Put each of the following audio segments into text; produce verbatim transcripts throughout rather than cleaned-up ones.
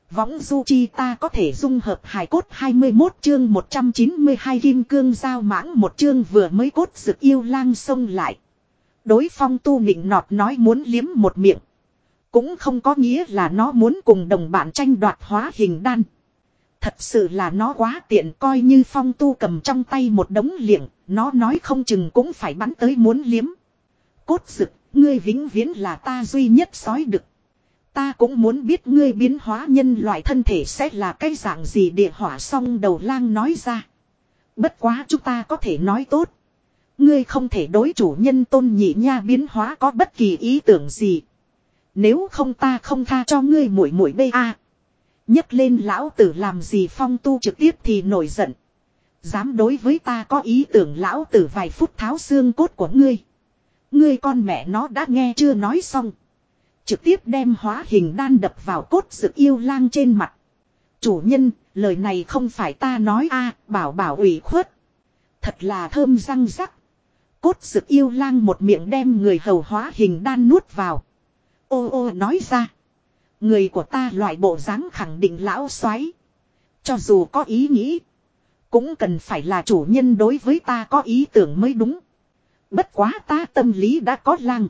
Võng du chi ta có thể dung hợp hài cốt hai mươi mốt chương một trăm chín mươi hai kim cương giao mãng một chương vừa mới cốt rực yêu lang xông lại. Đối Phong Tu nịnh nọt nói muốn liếm một miệng. Cũng không có nghĩa là nó muốn cùng đồng bạn tranh đoạt hóa hình đan. Thật sự là nó quá tiện, coi như Phong Tu cầm trong tay một đống liệng, nó nói không chừng cũng phải bắn tới muốn liếm. Cốt rực, ngươi vĩnh viễn là ta duy nhất sói đực. Ta cũng muốn biết ngươi biến hóa nhân loại thân thể sẽ là cái dạng gì, địa hỏa song đầu lang nói ra. Bất quá chúng ta có thể nói tốt. Ngươi không thể đối chủ nhân Tôn Nhị Nha biến hóa có bất kỳ ý tưởng gì. Nếu không ta không tha cho ngươi muội muội bê a. Nhấc lên lão tử làm gì, Phong Tu trực tiếp thì nổi giận. Dám đối với ta có ý tưởng, lão tử vài phút tháo xương cốt của ngươi. Ngươi con mẹ nó đã nghe chưa, nói xong. Trực tiếp đem hóa hình đan đập vào cốt rực yêu lang trên mặt. Chủ nhân, lời này không phải ta nói a, bảo bảo ủy khuất. Thật là thơm răng rắc. Cốt rực yêu lang một miệng đem người hầu hóa hình đan nuốt vào. Ô ô nói ra. Người của ta loại bộ dáng khẳng định lão xoáy. Cho dù có ý nghĩ. Cũng cần phải là chủ nhân đối với ta có ý tưởng mới đúng. Bất quá ta tâm lý đã có lang.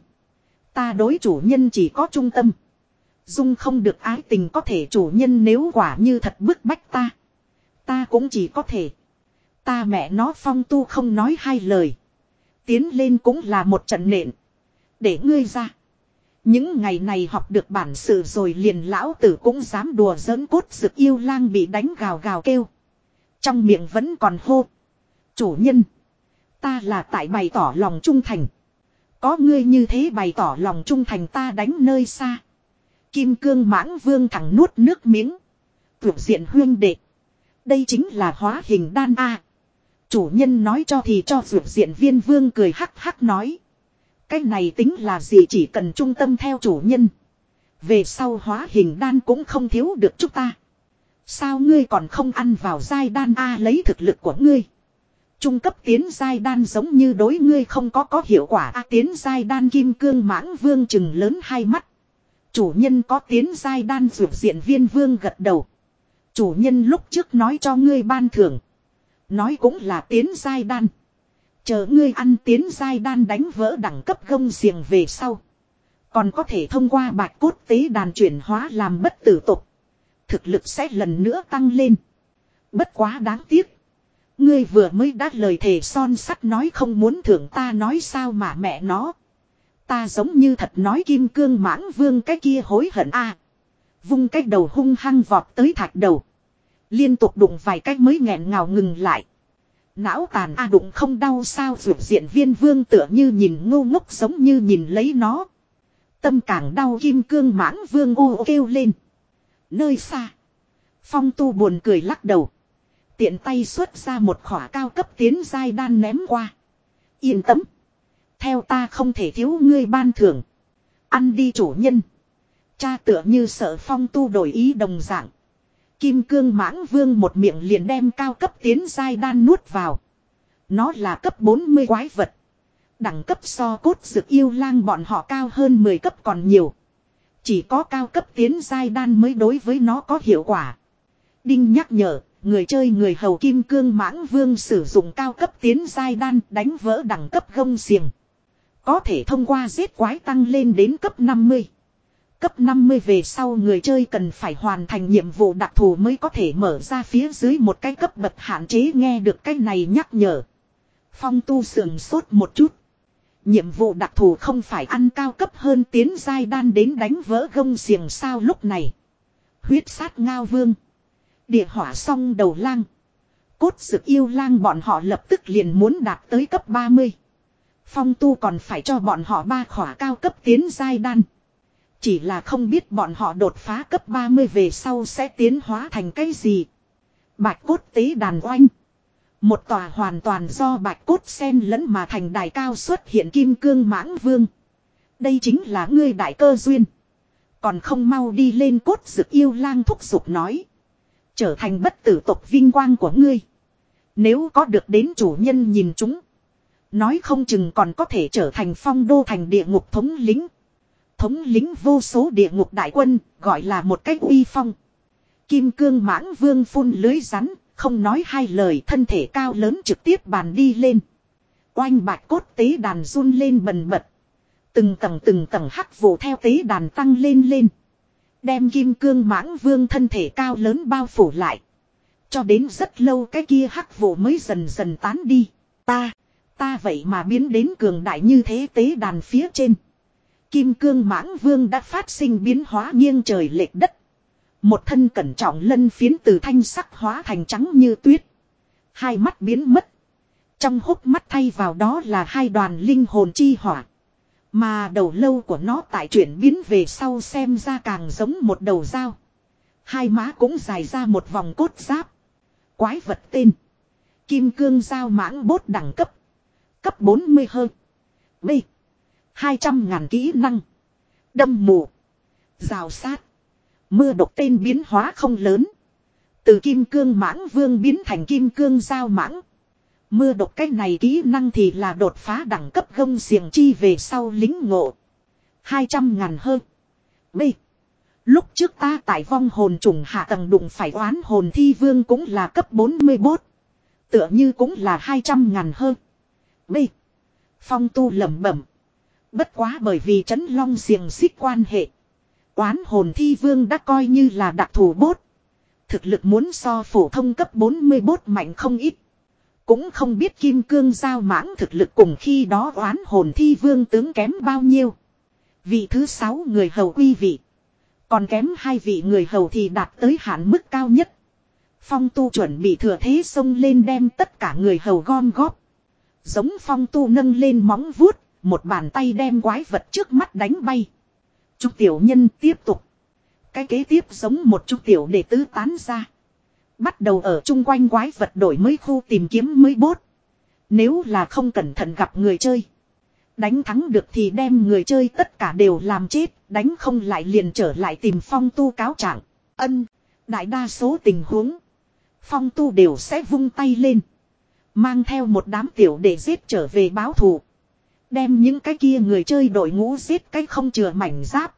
Ta đối chủ nhân chỉ có trung tâm. Dung không được ái tình, có thể chủ nhân nếu quả như thật bức bách ta. Ta cũng chỉ có thể. Ta mẹ nó, Phong Tu không nói hai lời. Tiến lên cũng là một trận nện. Để ngươi ra. Những ngày này học được bản sự rồi, liền lão tử cũng dám đùa giỡn. Cốt rực yêu lang bị đánh gào gào kêu. Trong miệng vẫn còn hô. Chủ nhân. Ta là tại bày tỏ lòng trung thành. Có ngươi như thế bày tỏ lòng trung thành, ta đánh nơi xa. Kim cương mãng vương thẳng nuốt nước miếng. Tuyệt diện huyên đệ. Đây chính là hóa hình đan a. Chủ nhân nói cho thì cho. Tuyệt diện viên vương cười hắc hắc nói. Cái này tính là gì, chỉ cần trung tâm theo chủ nhân. Về sau hóa hình đan cũng không thiếu được chúng ta. Sao ngươi còn không ăn vào giai đan a, lấy thực lực của ngươi. Trung cấp tiến giai đan giống như đối ngươi không có có hiệu quả a. Tiến giai đan, kim cương mãng vương chừng lớn hai mắt. Chủ nhân có tiến giai đan. Dược diện viên vương gật đầu. Chủ nhân lúc trước nói cho ngươi ban thưởng. Nói cũng là tiến giai đan. Chờ ngươi ăn tiến giai đan đánh vỡ đẳng cấp gông xiềng về sau. Còn có thể thông qua bạch cốt tế đàn chuyển hóa làm bất tử tục. Thực lực sẽ lần nữa tăng lên. Bất quá đáng tiếc. Ngươi vừa mới đát lời thề son sắt nói không muốn thưởng ta, nói sao mà mẹ nó. Ta giống như thật nói kim cương mãng vương cái kia hối hận a. Vung cái đầu hung hăng vọt tới thạch đầu. Liên tục đụng vài cái mới nghẹn ngào ngừng lại. Não tàn a, đụng không đau sao. Dược diện viên vương tựa như nhìn ngu ngốc giống như nhìn lấy nó. Tâm càng đau, kim cương mãng vương ô kêu lên. Nơi xa. Phong Tu buồn cười lắc đầu. Tiện tay xuất ra một khỏa cao cấp tiến giai đan ném qua. Yên tâm. Theo ta không thể thiếu ngươi ban thưởng. Ăn đi chủ nhân. Cha tựa như sợ Phong Tu đổi ý đồng dạng. Kim cương mãng vương một miệng liền đem cao cấp tiến giai đan nuốt vào. Nó là cấp bốn mươi quái vật. Đẳng cấp so cốt rực yêu lang bọn họ cao hơn mười cấp còn nhiều. Chỉ có cao cấp tiến giai đan mới đối với nó có hiệu quả. Đinh nhắc nhở, người chơi người hầu kim cương mãng vương sử dụng cao cấp tiến giai đan đánh vỡ đẳng cấp gông xiềng. Có thể thông qua giết quái tăng lên đến cấp năm mươi. Cấp năm mươi về sau người chơi cần phải hoàn thành nhiệm vụ đặc thù mới có thể mở ra phía dưới một cái cấp bậc hạn chế. Nghe được cái này nhắc nhở. Phong Tu sườn sốt một chút. Nhiệm vụ đặc thù không phải ăn cao cấp hơn tiến giai đan đến đánh vỡ gông xiềng sao. Lúc này huyết sát ngao vương, địa hỏa song đầu lang, cốt rực yêu lang bọn họ lập tức liền muốn đạt tới cấp ba mươi. Phong Tu còn phải cho bọn họ ba khỏa cao cấp tiến giai đan. Chỉ là không biết bọn họ đột phá cấp ba mươi về sau sẽ tiến hóa thành cái gì. Bạch cốt tế đàn oanh. Một tòa hoàn toàn do bạch cốt xen lẫn mà thành đài cao xuất hiện. Kim cương mãng vương. Đây chính là ngươi đại cơ duyên. Còn không mau đi lên. Cốt rực yêu lang thúc giục nói. Trở thành bất tử tộc vinh quang của ngươi. Nếu có được đến chủ nhân nhìn chúng. Nói không chừng còn có thể trở thành phong đô thành địa ngục thống lĩnh. Thống lĩnh vô số địa ngục đại quân, gọi là một cách uy phong. Kim cương mãng vương phun lưới rắn, không nói hai lời, thân thể cao lớn trực tiếp bàn đi lên. Oanh bạch cốt tế đàn run lên bần bật. Từng tầng từng tầng hắc vụ theo tế đàn tăng lên lên. Đem kim cương mãng vương thân thể cao lớn bao phủ lại. Cho đến rất lâu cái kia hắc vụ mới dần dần tán đi. Ta, ta vậy mà biến đến cường đại như thế tế đàn phía trên. Kim cương mãng vương đã phát sinh biến hóa nghiêng trời lệch đất. Một thân cẩn trọng lân phiến từ thanh sắc hóa thành trắng như tuyết. Hai mắt biến mất. Trong hốc mắt thay vào đó là hai đoàn linh hồn chi hỏa. Mà đầu lâu của nó tại chuyển biến về sau xem ra càng giống một đầu dao. Hai má cũng dài ra một vòng cốt giáp. Quái vật tên. Kim cương dao mãng bốt đẳng cấp. Cấp bốn mươi hơn. B. hai trăm ngàn kỹ năng. Đâm mù. Rào sát. Mưa độc tên biến hóa không lớn. Từ kim cương mãng vương biến thành kim cương dao mãng. Mưa độc cái này kỹ năng thì là đột phá đẳng cấp gông xiềng chi về sau lính ngộ. hai trăm ngàn hơn. B. Lúc trước ta tại vong hồn trùng hạ tầng đụng phải oán hồn thi vương cũng là cấp bốn mươi mốt. Tựa như cũng là hai trăm ngàn hơn. B. Phong tu lẩm bẩm. Bất quá bởi vì trấn long xiềng xích quan hệ. Oán hồn thi vương đã coi như là đặc thù bốt. Thực lực muốn so phổ thông cấp bốn mươi mốt mạnh không ít. Cũng không biết kim cương giao mãng thực lực cùng khi đó oán hồn thi vương tướng kém bao nhiêu. Vị thứ sáu người hầu uy vị. Còn kém hai vị người hầu thì đạt tới hạn mức cao nhất. Phong tu chuẩn bị thừa thế xông lên đem tất cả người hầu gom góp. Giống phong tu nâng lên móng vuốt. Một bàn tay đem quái vật trước mắt đánh bay. Chúc tiểu nhân tiếp tục. Cái kế tiếp giống một chút tiểu đệ tứ tán ra. Bắt đầu ở chung quanh quái vật đổi mới khu tìm kiếm mới bốt. Nếu là không cẩn thận gặp người chơi. Đánh thắng được thì đem người chơi tất cả đều làm chết. Đánh không lại liền trở lại tìm phong tu cáo trạng. Ân, đại đa số tình huống. Phong tu đều sẽ vung tay lên. Mang theo một đám tiểu để giết trở về báo thù. Đem những cái kia người chơi đội ngũ giết cái không chừa mảnh giáp.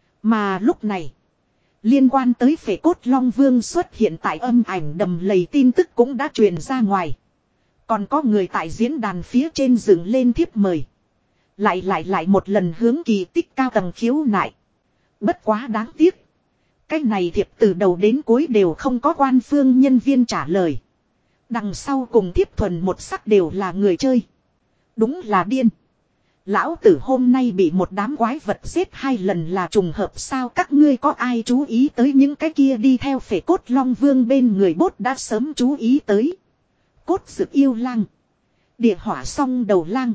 Mà lúc này. Liên quan tới phệ cốt long vương xuất hiện tại âm ảnh đầm lầy tin tức cũng đã truyền ra ngoài. Còn có người tại diễn đàn phía trên dựng lên thiếp mời. Lại lại lại một lần hướng kỳ tích cao tầng khiếu nại. Bất quá đáng tiếc. Cái này thiệp từ đầu đến cuối đều không có quan phương nhân viên trả lời. Đằng sau cùng thiếp thuần một sắc đều là người chơi. Đúng là điên. Lão tử hôm nay bị một đám quái vật giết hai lần là trùng hợp sao các ngươi có ai chú ý tới những cái kia đi theo phệ cốt long vương bên người bốt đã sớm chú ý tới. Cốt dực yêu lang. Địa hỏa song đầu lang.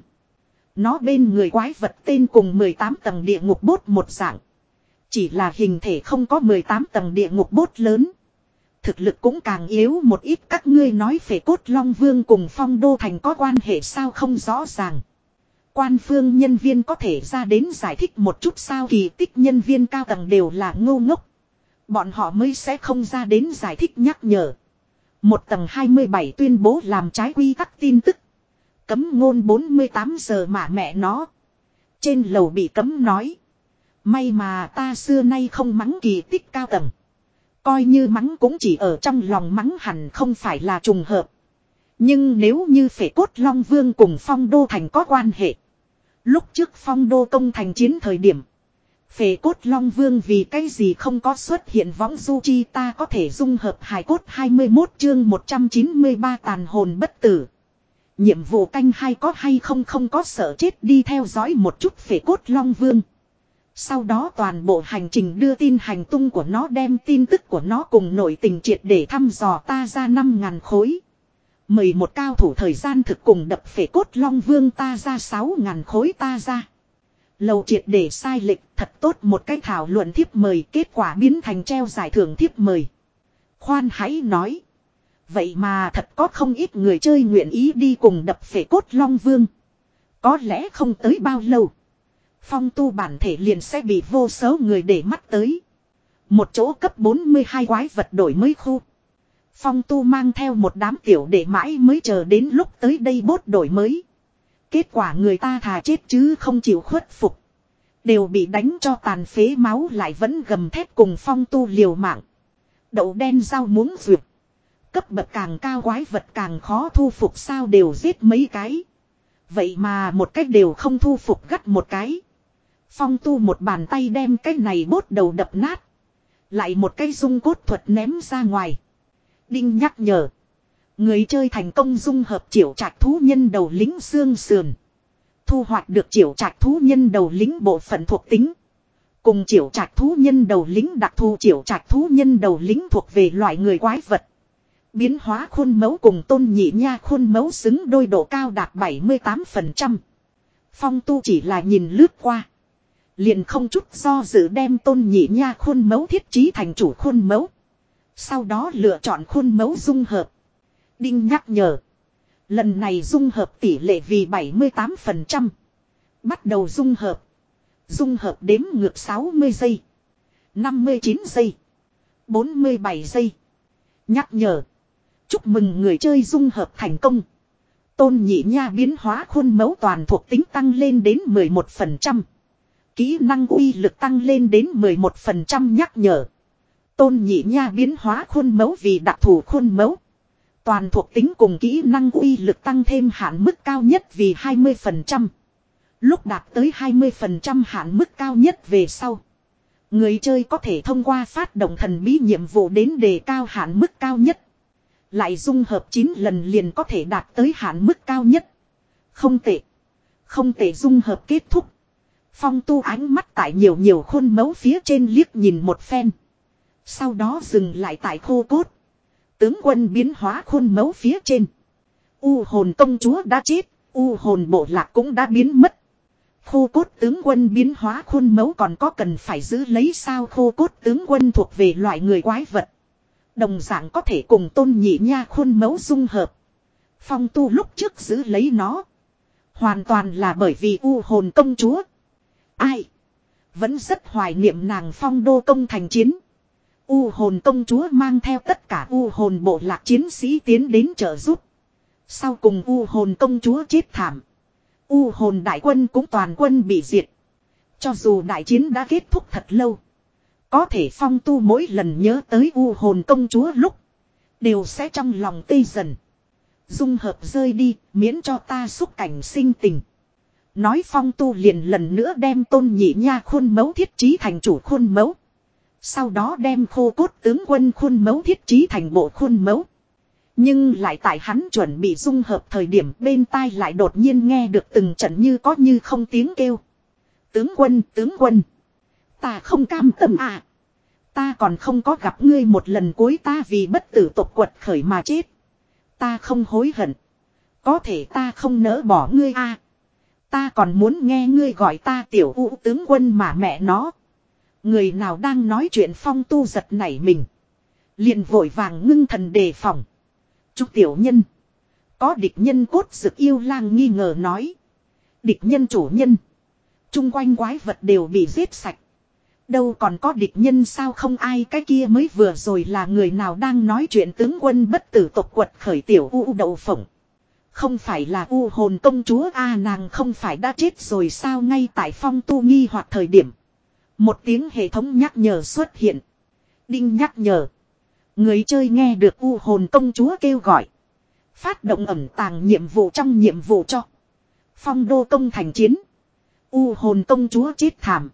Nó bên người quái vật tên cùng mười tám tầng địa ngục bốt một dạng. Chỉ là hình thể không có mười tám tầng địa ngục bốt lớn. Thực lực cũng càng yếu một ít các ngươi nói phệ cốt long vương cùng phong đô thành có quan hệ sao không rõ ràng. Quan phương nhân viên có thể ra đến giải thích một chút sao kỳ tích nhân viên cao tầng đều là ngô ngốc. Bọn họ mới sẽ không ra đến giải thích nhắc nhở. Một tầng hai mươi bảy tuyên bố làm trái quy tắc tin tức. Cấm ngôn bốn mươi tám giờ mà mẹ nó. Trên lầu bị cấm nói. May mà ta xưa nay không mắng kỳ tích cao tầng. Coi như mắng cũng chỉ ở trong lòng mắng hẳn không phải là trùng hợp. Nhưng nếu như phệ cốt long vương cùng phong đô thành có quan hệ. Lúc trước phong đô công thành chiến thời điểm. Phệ cốt long vương vì cái gì không có xuất hiện võng du chi ta có thể dung hợp hài cốt hai mươi mốt chương một trăm chín mươi ba tàn hồn bất tử. Nhiệm vụ canh hai có hay không không có sợ chết đi theo dõi một chút phệ cốt long vương. Sau đó toàn bộ hành trình đưa tin hành tung của nó đem tin tức của nó cùng nội tình triệt để thăm dò ta ra năm ngàn khối. Mời một cao thủ thời gian thực cùng đập phệ cốt long vương ta ra sáu ngàn khối ta ra. Lầu triệt để sai lệch thật tốt một cái thảo luận thiếp mời kết quả biến thành treo giải thưởng thiếp mời. Khoan hãy nói. Vậy mà thật có không ít người chơi nguyện ý đi cùng đập phệ cốt long vương. Có lẽ không tới bao lâu. Phong tu bản thể liền sẽ bị vô số người để mắt tới. Một chỗ cấp bốn mươi hai quái vật đổi mới khu. Phong tu mang theo một đám tiểu để mãi mới chờ đến lúc tới đây bốt đổi mới. Kết quả người ta thà chết chứ không chịu khuất phục. Đều bị đánh cho tàn phế máu lại vẫn gầm thét cùng phong tu liều mạng. Đậu đen rau muống duyệt. Cấp bậc càng cao quái vật càng khó thu phục sao đều giết mấy cái. Vậy mà một cách đều không thu phục gắt một cái. Phong Tu một bàn tay đem cái này bốt đầu đập nát. Lại một cái dung cốt thuật ném ra ngoài. Đinh nhắc nhở. Người chơi thành công dung hợp chiểu trạch thú nhân đầu lính xương sườn. Thu hoạch được chiểu trạch thú nhân đầu lính bộ phận thuộc tính. Cùng chiểu trạch thú nhân đầu lính đặc thù chiểu trạch thú nhân đầu lính thuộc về loại người quái vật. Biến hóa khuôn mẫu cùng Tôn Nhị Nha khuôn mẫu xứng đôi độ cao đạt bảy mươi tám phần trăm. Phong Tu chỉ là nhìn lướt qua. Liền không chút do dự đem Tôn Nhị Nha khuôn mẫu thiết trí thành chủ khuôn mẫu. Sau đó lựa chọn khuôn mẫu dung hợp. Đinh nhắc nhở. Lần này dung hợp tỷ lệ vì bảy mươi tám phần trăm. Bắt đầu dung hợp. Dung hợp đếm ngược sáu mươi giây. năm mươi chín giây. bốn mươi bảy giây. Nhắc nhở. Chúc mừng người chơi dung hợp thành công. Tôn Nhị Nha biến hóa khuôn mẫu toàn thuộc tính tăng lên đến mười một phần trăm. Kỹ năng uy lực tăng lên đến mười một phần trăm nhắc nhở. Tôn Nhị Nha biến hóa khuôn mẫu vì đặc thù khuôn mẫu. Toàn thuộc tính cùng kỹ năng uy lực tăng thêm hạn mức cao nhất vì hai mươi phần trăm. Lúc đạt tới hai mươi phần trăm hạn mức cao nhất về sau. Người chơi có thể thông qua phát động thần bí nhiệm vụ đến đề cao hạn mức cao nhất. Lại dung hợp chín lần liền có thể đạt tới hạn mức cao nhất. Không tệ. Không tệ dung hợp kết thúc. Phong Tu ánh mắt tại nhiều nhiều khuôn mẫu phía trên liếc nhìn một phen. Sau đó dừng lại tại khô cốt. Tướng quân biến hóa khuôn mẫu phía trên. U hồn công chúa đã chết. U hồn bộ lạc cũng đã biến mất. Khô cốt tướng quân biến hóa khuôn mẫu còn có cần phải giữ lấy sao? Khô cốt tướng quân thuộc về loại người quái vật. Đồng dạng có thể cùng Tôn Nhị Nha khuôn mẫu dung hợp. Phong Tu lúc trước giữ lấy nó. Hoàn toàn là bởi vì u hồn công chúa. Ai? Vẫn rất hoài niệm nàng Phong Đô công thành chiến. U hồn công chúa mang theo tất cả u hồn bộ lạc chiến sĩ tiến đến trợ giúp. Sau cùng u hồn công chúa chết thảm. U hồn đại quân cũng toàn quân bị diệt. Cho dù đại chiến đã kết thúc thật lâu. Có thể Phong Tu mỗi lần nhớ tới u hồn công chúa lúc. Đều sẽ trong lòng tê dần. Dung hợp rơi đi, miễn cho ta xúc cảnh sinh tình. Nói Phong Tu liền lần nữa đem Tôn Nhị Nha khuôn mẫu thiết trí thành chủ khuôn mẫu. Sau đó đem khô cốt tướng quân khuôn mẫu thiết trí thành bộ khuôn mẫu. Nhưng lại tại hắn chuẩn bị dung hợp thời điểm bên tai lại đột nhiên nghe được từng trận như có như không tiếng kêu. Tướng quân, tướng quân. Ta không cam tâm à. Ta còn không có gặp ngươi một lần cuối, ta vì bất tử tộc quật khởi mà chết. Ta không hối hận. Có thể ta không nỡ bỏ ngươi à. Ta còn muốn nghe ngươi gọi ta tiểu u tướng quân mà mẹ nó. Người nào đang nói chuyện? Phong Tu giật nảy mình. Liền vội vàng ngưng thần đề phòng. Chúc tiểu nhân. Có địch nhân cốt dực yêu lang nghi ngờ nói. Địch nhân chủ nhân. Trung quanh quái vật đều bị giết sạch. Đâu còn có địch nhân sao? Không ai, cái kia mới vừa rồi là người nào đang nói chuyện? Tướng quân bất tử tộc quật khởi tiểu u đậu phộng. Không phải là u hồn công chúa a à, nàng không phải đã chết rồi sao? Ngay tại Phong Tu nghi hoặc thời điểm. Một tiếng hệ thống nhắc nhở xuất hiện. Đinh nhắc nhở. Người chơi nghe được u hồn công chúa kêu gọi. Phát động ẩn tàng nhiệm vụ trong nhiệm vụ cho. Phong Đô công thành chiến. U hồn công chúa chết thảm.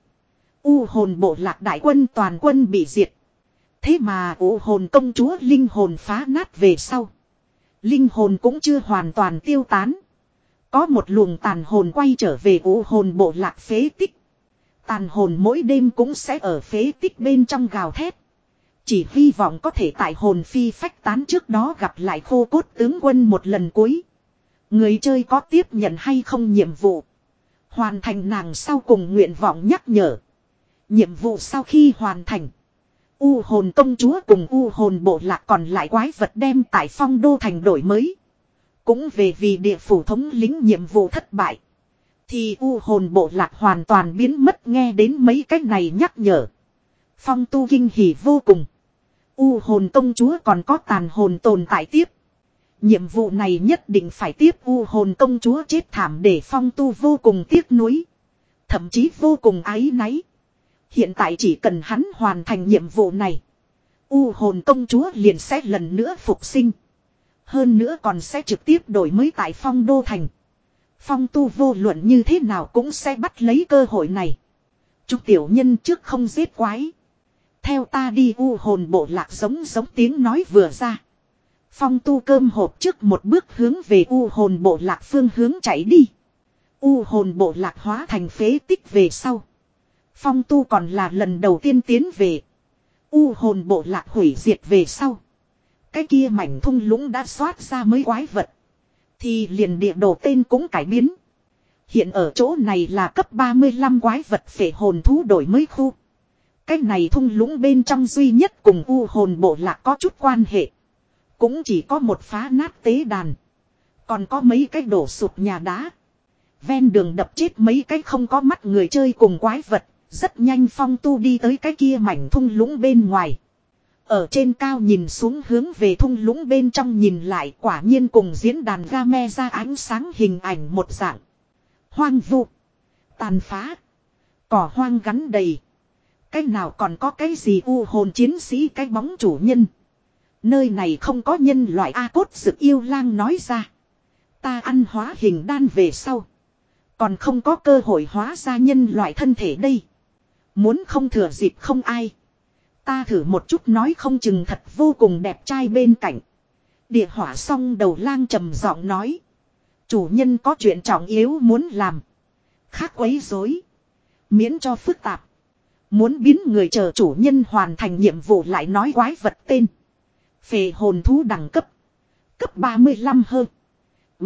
U hồn bộ lạc đại quân toàn quân bị diệt. Thế mà u hồn công chúa linh hồn phá nát về sau. Linh hồn cũng chưa hoàn toàn tiêu tán. Có một luồng tàn hồn quay trở về u hồn bộ lạc phế tích. Tàn hồn mỗi đêm cũng sẽ ở phế tích bên trong gào thét. Chỉ hy vọng có thể tại hồn phi phách tán trước đó gặp lại khô cốt tướng quân một lần cuối. Người chơi có tiếp nhận hay không nhiệm vụ. Hoàn thành nàng sau cùng nguyện vọng nhắc nhở. Nhiệm vụ sau khi hoàn thành. U hồn công chúa cùng u hồn bộ lạc còn lại quái vật đem tại Phong Đô thành đổi mới. Cũng về vì địa phủ thống lĩnh nhiệm vụ thất bại. Thì u hồn bộ lạc hoàn toàn biến mất. Nghe đến mấy cách này nhắc nhở. Phong Tu kinh hỉ vô cùng. U hồn công chúa còn có tàn hồn tồn tại tiếp. Nhiệm vụ này nhất định phải tiếp. U hồn công chúa chết thảm để Phong Tu vô cùng tiếc nuối. Thậm chí vô cùng áy náy. Hiện tại chỉ cần hắn hoàn thành nhiệm vụ này. U hồn công chúa liền sẽ lần nữa phục sinh. Hơn nữa còn sẽ trực tiếp đổi mới tại Phong Đô Thành. Phong tu vô luận như thế nào cũng sẽ bắt lấy cơ hội này. Chúc tiểu nhân trước không giết quái. Theo ta đi. U hồn bộ lạc giống giống tiếng nói vừa ra. Phong tu cơm hộp trước một bước hướng về u hồn bộ lạc phương hướng chạy đi. U hồn bộ lạc hóa thành phế tích về sau. Phong tu còn là lần đầu tiên tiến về. U hồn bộ lạc hủy diệt về sau. Cái kia mảnh thung lũng đã xoát ra mới quái vật. Thì liền địa đồ tên cũng cải biến. Hiện ở chỗ này là cấp ba mươi lăm quái vật phệ hồn thú đổi mới khu. Cái này thung lũng bên trong duy nhất cùng u hồn bộ lạc có chút quan hệ. Cũng chỉ có một phá nát tế đàn. Còn có mấy cái đổ sụp nhà đá. Ven đường đập chết mấy cái không có mắt người chơi cùng quái vật. Rất nhanh Phong tu đi tới cái kia mảnh thung lũng bên ngoài. Ở trên cao nhìn xuống hướng về thung lũng bên trong nhìn lại, quả nhiên cùng diễn đàn game ra ánh sáng hình ảnh một dạng. Hoang vu. Tàn phá. Cỏ hoang gắn đầy. Cái nào còn có cái gì u hồn chiến sĩ cái bóng chủ nhân. Nơi này không có nhân loại A Cốt Dực Yêu Lang nói ra. Ta ăn hóa hình đan về sau. Còn không có cơ hội hóa ra nhân loại thân thể đây. Muốn không thừa dịp không ai. Ta thử một chút nói không chừng thật vô cùng đẹp trai bên cạnh. Địa hỏa song đầu lang trầm giọng nói. Chủ nhân có chuyện trọng yếu muốn làm. Khác quấy rối. Miễn cho phức tạp. Muốn biến người chờ chủ nhân hoàn thành nhiệm vụ lại nói quái vật tên. Phệ hồn thú đẳng cấp. Cấp ba mươi lăm hơn. B.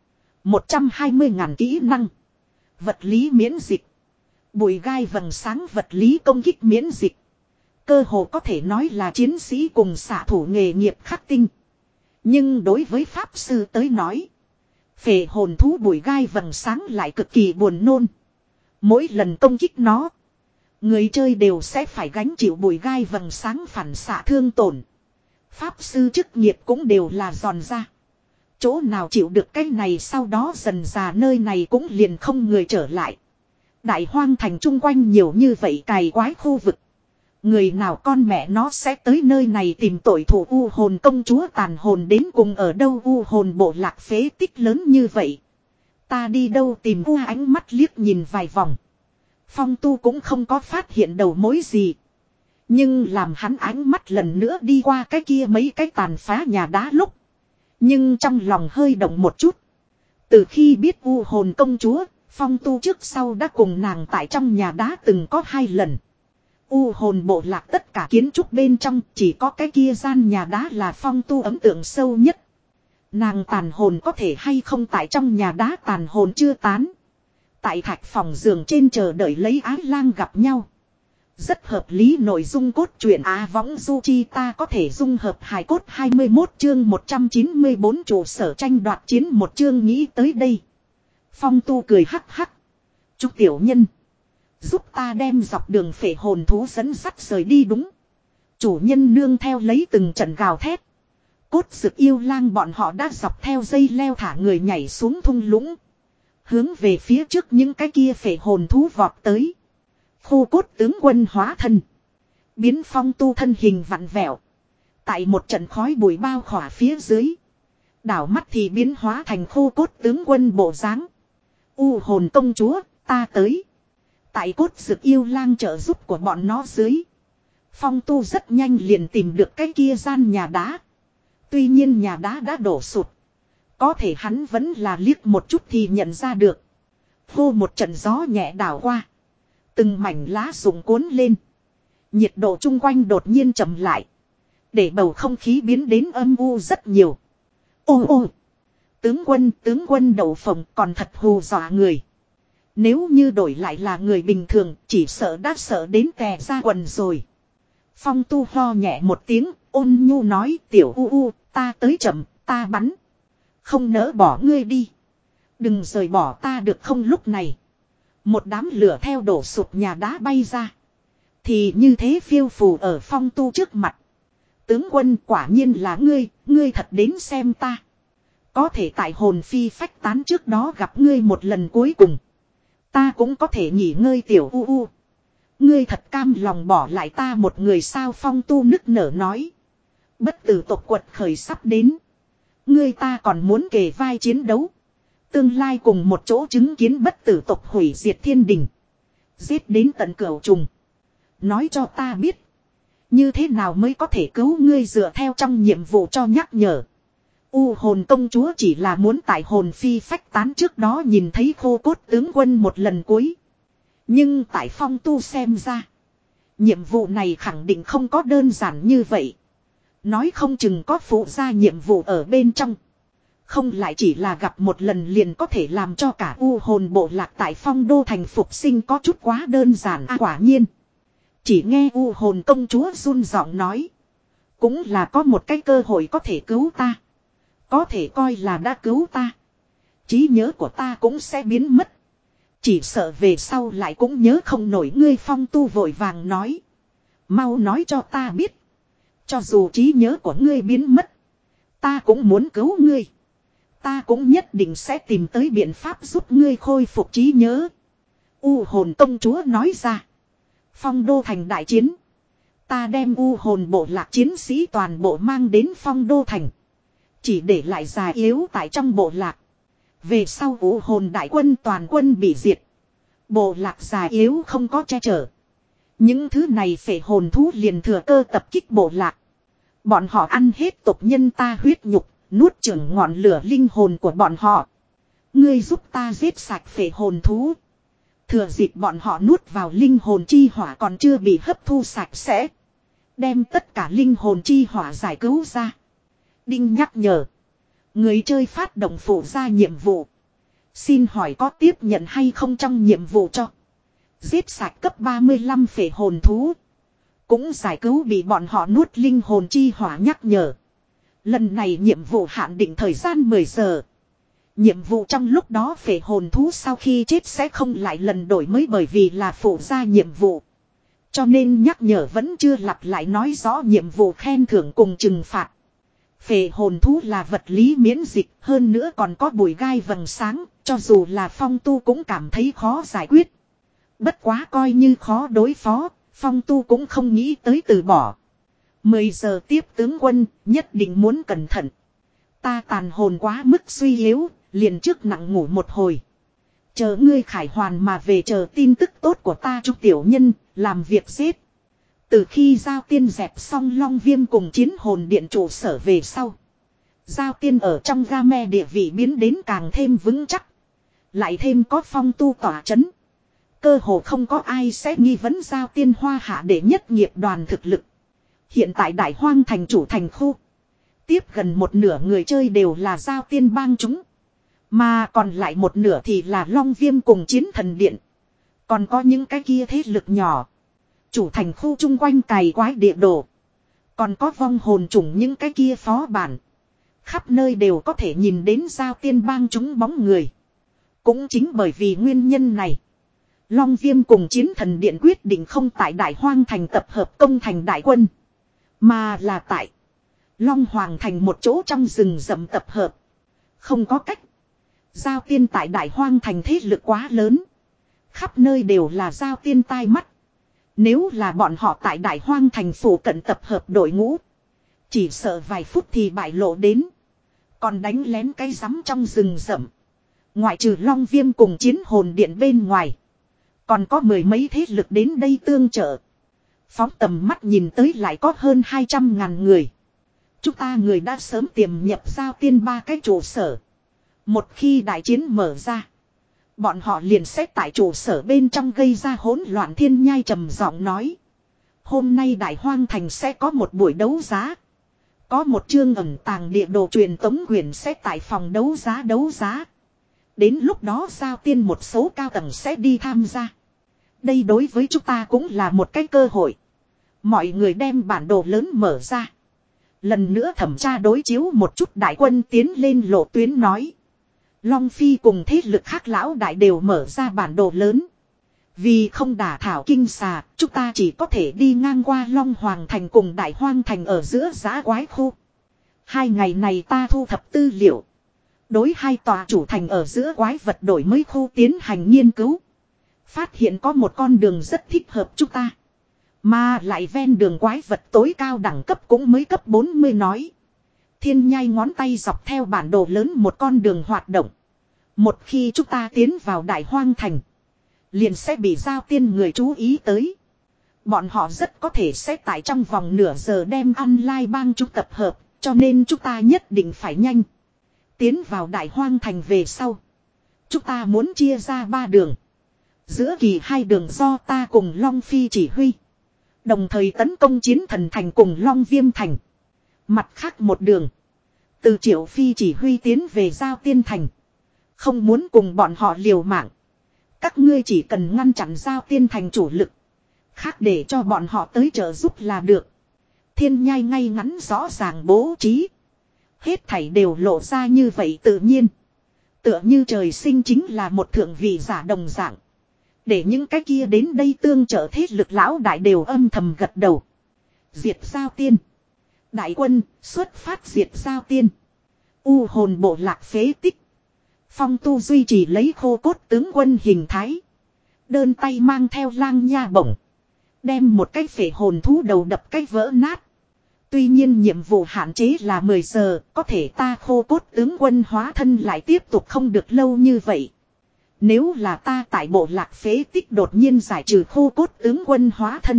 một trăm hai mươi ngàn kỹ năng. Vật lý miễn dịch. Bụi gai vầng sáng vật lý công kích miễn dịch. Cơ hồ có thể nói là chiến sĩ cùng xạ thủ nghề nghiệp khắc tinh. Nhưng đối với pháp sư tới nói. Phệ hồn thú bụi gai vầng sáng lại cực kỳ buồn nôn. Mỗi lần công kích nó. Người chơi đều sẽ phải gánh chịu bụi gai vầng sáng phản xạ thương tổn. Pháp sư chức nghiệp cũng đều là giòn ra. Chỗ nào chịu được cái này sau đó dần già nơi này cũng liền không người trở lại. Đại hoang thành chung quanh nhiều như vậy cày quái khu vực. Người nào con mẹ nó sẽ tới nơi này tìm tội thủ u hồn công chúa tàn hồn đến cùng ở đâu u hồn bộ lạc phế tích lớn như vậy. Ta đi đâu tìm u ánh mắt liếc nhìn vài vòng. Phong tu cũng không có phát hiện đầu mối gì. Nhưng làm hắn ánh mắt lần nữa đi qua cái kia mấy cái tàn phá nhà đá lúc. Nhưng trong lòng hơi động một chút. Từ khi biết u hồn công chúa, Phong tu trước sau đã cùng nàng tại trong nhà đá từng có hai lần. U hồn bộ lạc tất cả kiến trúc bên trong chỉ có cái kia gian nhà đá là Phong tu ấn tượng sâu nhất. Nàng tàn hồn có thể hay không tại trong nhà đá tàn hồn chưa tán. Tại thạch phòng giường trên chờ đợi lấy ái lang gặp nhau. Rất hợp lý nội dung cốt truyện Á Võng Du Chi ta có thể dung hợp hài cốt hai mươi mốt chương một trăm chín mươi bốn trụ sở tranh đoạt chiến một chương nghĩ tới đây. Phong tu cười hắc hắc. Chúc tiểu nhân. Giúp ta đem dọc đường phệ hồn thú dẫn sắt rời đi đúng. Chủ nhân nương theo lấy từng trận gào thét. Cốt Dực Yêu Lang bọn họ đã dọc theo dây leo thả người nhảy xuống thung lũng. Hướng về phía trước những cái kia phệ hồn thú vọt tới. Khô cốt tướng quân hóa thân. Biến Phong tu thân hình vặn vẹo. Tại một trận khói bụi bao khỏa phía dưới. Đảo mắt thì biến hóa thành khô cốt tướng quân bộ dáng. U hồn công chúa, ta tới. Tại Cốt Dực Yêu Lang trợ giúp của bọn nó dưới. Phong tu rất nhanh liền tìm được cái kia gian nhà đá. Tuy nhiên nhà đá đã đổ sụp. Có thể hắn vẫn là liếc một chút thì nhận ra được. Hô một trận gió nhẹ đảo qua. Từng mảnh lá rụng cuốn lên. Nhiệt độ chung quanh đột nhiên chậm lại. Để bầu không khí biến đến âm u rất nhiều. Ô ô. Tướng quân, tướng quân đậu phộng còn thật hù dọa người. Nếu như đổi lại là người bình thường, chỉ sợ đã sợ đến tè ra quần rồi. Phong tu ho nhẹ một tiếng, ôn nhu nói tiểu u u, ta tới chậm, ta bắn. Không nỡ bỏ ngươi đi. Đừng rời bỏ ta được không lúc này. Một đám lửa theo đổ sụp nhà đá bay ra. Thì như thế phiêu phù ở phong tu trước mặt. Tướng quân quả nhiên là ngươi, ngươi thật đến xem ta. Có thể tại hồn phi phách tán trước đó gặp ngươi một lần cuối cùng. Ta cũng có thể nghỉ ngơi tiểu u u. Ngươi thật cam lòng bỏ lại ta một người sao, Phong Tu nức nở nói. Bất tử tộc quật khởi sắp đến. Ngươi ta còn muốn kề vai chiến đấu. Tương lai cùng một chỗ chứng kiến bất tử tộc hủy diệt thiên đình. Giết đến tận cửu trùng. Nói cho ta biết. Như thế nào mới có thể cứu ngươi, dựa theo trong nhiệm vụ cho nhắc nhở. U hồn công chúa chỉ là muốn tại hồn phi phách tán trước đó nhìn thấy khô cốt tướng quân một lần cuối. Nhưng tại Phong Tu xem ra. Nhiệm vụ này khẳng định không có đơn giản như vậy. Nói không chừng có phụ gia nhiệm vụ ở bên trong. Không lại chỉ là gặp một lần liền có thể làm cho cả u hồn bộ lạc tại Phong Đô thành phục sinh, có chút quá đơn giản à. Quả nhiên. Chỉ nghe u hồn công chúa run giọng nói. Cũng là có một cái cơ hội có thể cứu ta. Có thể coi là đã cứu ta. Trí nhớ của ta cũng sẽ biến mất. Chỉ sợ về sau lại cũng nhớ không nổi ngươi. Phong Tu vội vàng nói. Mau nói cho ta biết. Cho dù trí nhớ của ngươi biến mất. Ta cũng muốn cứu ngươi. Ta cũng nhất định sẽ tìm tới biện pháp giúp ngươi khôi phục trí nhớ. U hồn công chúa nói ra. Phong Đô thành đại chiến. Ta đem u hồn bộ lạc chiến sĩ toàn bộ mang đến Phong Đô thành. Chỉ để lại già yếu tại trong bộ lạc. Về sau u hồn đại quân toàn quân bị diệt. Bộ lạc già yếu không có che chở. Những thứ này phệ hồn thú liền thừa cơ tập kích bộ lạc. Bọn họ ăn hết tộc nhân ta huyết nhục, nuốt chửng ngọn lửa linh hồn của bọn họ. Ngươi giúp ta giết sạch phệ hồn thú. Thừa dịp bọn họ nuốt vào linh hồn chi hỏa còn chưa bị hấp thu sạch sẽ. Đem tất cả linh hồn chi hỏa giải cứu ra. Đinh nhắc nhở. Người chơi phát động phụ ra nhiệm vụ. Xin hỏi có tiếp nhận hay không trong nhiệm vụ cho. Giết sạch cấp ba mươi lăm phệ hồn thú. Cũng giải cứu bị bọn họ nuốt linh hồn chi hỏa nhắc nhở. Lần này nhiệm vụ hạn định thời gian mười giờ. Nhiệm vụ trong lúc đó phệ hồn thú sau khi chết sẽ không lại lần đổi mới, bởi vì là phụ gia nhiệm vụ. Cho nên nhắc nhở vẫn chưa lặp lại nói rõ nhiệm vụ khen thưởng cùng trừng phạt. Phệ hồn thú là vật lý miễn dịch, hơn nữa còn có bụi gai vầng sáng, cho dù là Phong Tu cũng cảm thấy khó giải quyết. Bất quá coi như khó đối phó, Phong Tu cũng không nghĩ tới từ bỏ. mười giờ tiếp tướng quân, nhất định muốn cẩn thận. Ta tàn hồn quá mức suy yếu, liền trước nặng ngủ một hồi. Chờ ngươi khải hoàn mà về, chờ tin tức tốt của ta chúc tiểu nhân, làm việc giết. Từ khi Giao Tiên dẹp xong Long Viêm cùng chiến hồn điện trụ sở về sau. Giao Tiên ở trong game địa vị biến đến càng thêm vững chắc. Lại thêm có Phong Tu tỏa chấn. Cơ hồ không có ai sẽ nghi vấn Giao Tiên hoa hạ để nhất nghiệp đoàn thực lực. Hiện tại Đại Hoang thành chủ thành khu. Tiếp gần một nửa người chơi đều là Giao Tiên bang chúng. Mà còn lại một nửa thì là Long Viêm cùng chiến thần điện. Còn có những cái kia thế lực nhỏ. Chủ thành khu chung quanh cày quái địa đồ. Còn có vong hồn chủng những cái kia phó bản. Khắp nơi đều có thể nhìn đến Giao Tiên bang chúng bóng người. Cũng chính bởi vì nguyên nhân này. Long Viêm cùng chiến thần điện quyết định không tại Đại Hoang thành tập hợp công thành đại quân. Mà là tại Long Hoàng thành một chỗ trong rừng rậm tập hợp. Không có cách. Giao Tiên tại Đại Hoang thành thế lực quá lớn. Khắp nơi đều là Giao Tiên tai mắt. Nếu là bọn họ tại Đại Hoang thành phủ cận tập hợp đội ngũ. Chỉ sợ vài phút thì bại lộ đến. Còn đánh lén cái rắm trong rừng rậm. Ngoại trừ Long Viêm cùng chiến hồn điện bên ngoài. Còn có mười mấy thế lực đến đây tương trợ. Phóng tầm mắt nhìn tới lại có hơn hai trăm ngàn người. Chúng ta người đã sớm tiềm nhập Giao Tiên ba cái trụ sở. Một khi đại chiến mở ra. Bọn họ liền sẽ tại trụ sở bên trong gây ra hỗn loạn. Thiên Nhai trầm giọng nói. Hôm nay Đại Hoang thành sẽ có một buổi đấu giá. Có một chương ẩn tàng địa đồ truyền tống quyền sẽ tại phòng đấu giá đấu giá. Đến lúc đó Giao Tiên một số cao tầng sẽ đi tham gia. Đây đối với chúng ta cũng là một cái cơ hội. Mọi người đem bản đồ lớn mở ra. Lần nữa thẩm tra đối chiếu một chút, đại quân tiến lên lộ tuyến nói. Long Phi cùng thế lực khác lão đại đều mở ra bản đồ lớn. Vì không đả thảo kinh xà, chúng ta chỉ có thể đi ngang qua Long Hoàng thành cùng Đại Hoang thành ở giữa giã quái khu. Hai ngày này ta thu thập tư liệu. Đối hai tòa chủ thành ở giữa quái vật đổi mới khu tiến hành nghiên cứu. Phát hiện có một con đường rất thích hợp chúng ta. Mà lại ven đường quái vật tối cao đẳng cấp cũng mới cấp bốn mươi nói. Thiên nhai ngón tay dọc theo bản đồ lớn một con đường hoạt động. Một khi chúng ta tiến vào đại hoang thành. Liền sẽ bị giao tiên người chú ý tới. Bọn họ rất có thể sẽ tại trong vòng nửa giờ đem online bang chúng tập hợp. Cho nên chúng ta nhất định phải nhanh. Tiến vào đại hoang thành về sau. Chúng ta muốn chia ra ba đường. Giữa kỳ hai đường do ta cùng Long Phi chỉ huy. Đồng thời tấn công chiến thần thành cùng Long Viêm thành. Mặt khác một đường. Từ Triệu Phi chỉ huy tiến về Giao Tiên thành. Không muốn cùng bọn họ liều mạng. Các ngươi chỉ cần ngăn chặn Giao Tiên thành chủ lực. Khác để cho bọn họ tới trợ giúp là được. Thiên nhai ngay ngắn rõ ràng bố trí. Hết thảy đều lộ ra như vậy tự nhiên. Tựa như trời sinh chính là một thượng vị giả đồng dạng. Để những cái kia đến đây tương trợ thế lực lão đại đều âm thầm gật đầu. Diệt Giao Tiên. Đại quân xuất phát diệt Giao Tiên. U hồn bộ lạc phế tích. Phong Tu duy trì lấy khô cốt tướng quân hình thái. Đơn tay mang theo lang nha bổng. Đem một cái phệ hồn thú đầu đập cái vỡ nát. Tuy nhiên nhiệm vụ hạn chế là mười giờ. Có thể ta khô cốt tướng quân hóa thân lại tiếp tục không được lâu như vậy. Nếu là ta tại bộ lạc phế tích đột nhiên giải trừ khô cốt tướng quân hóa thân.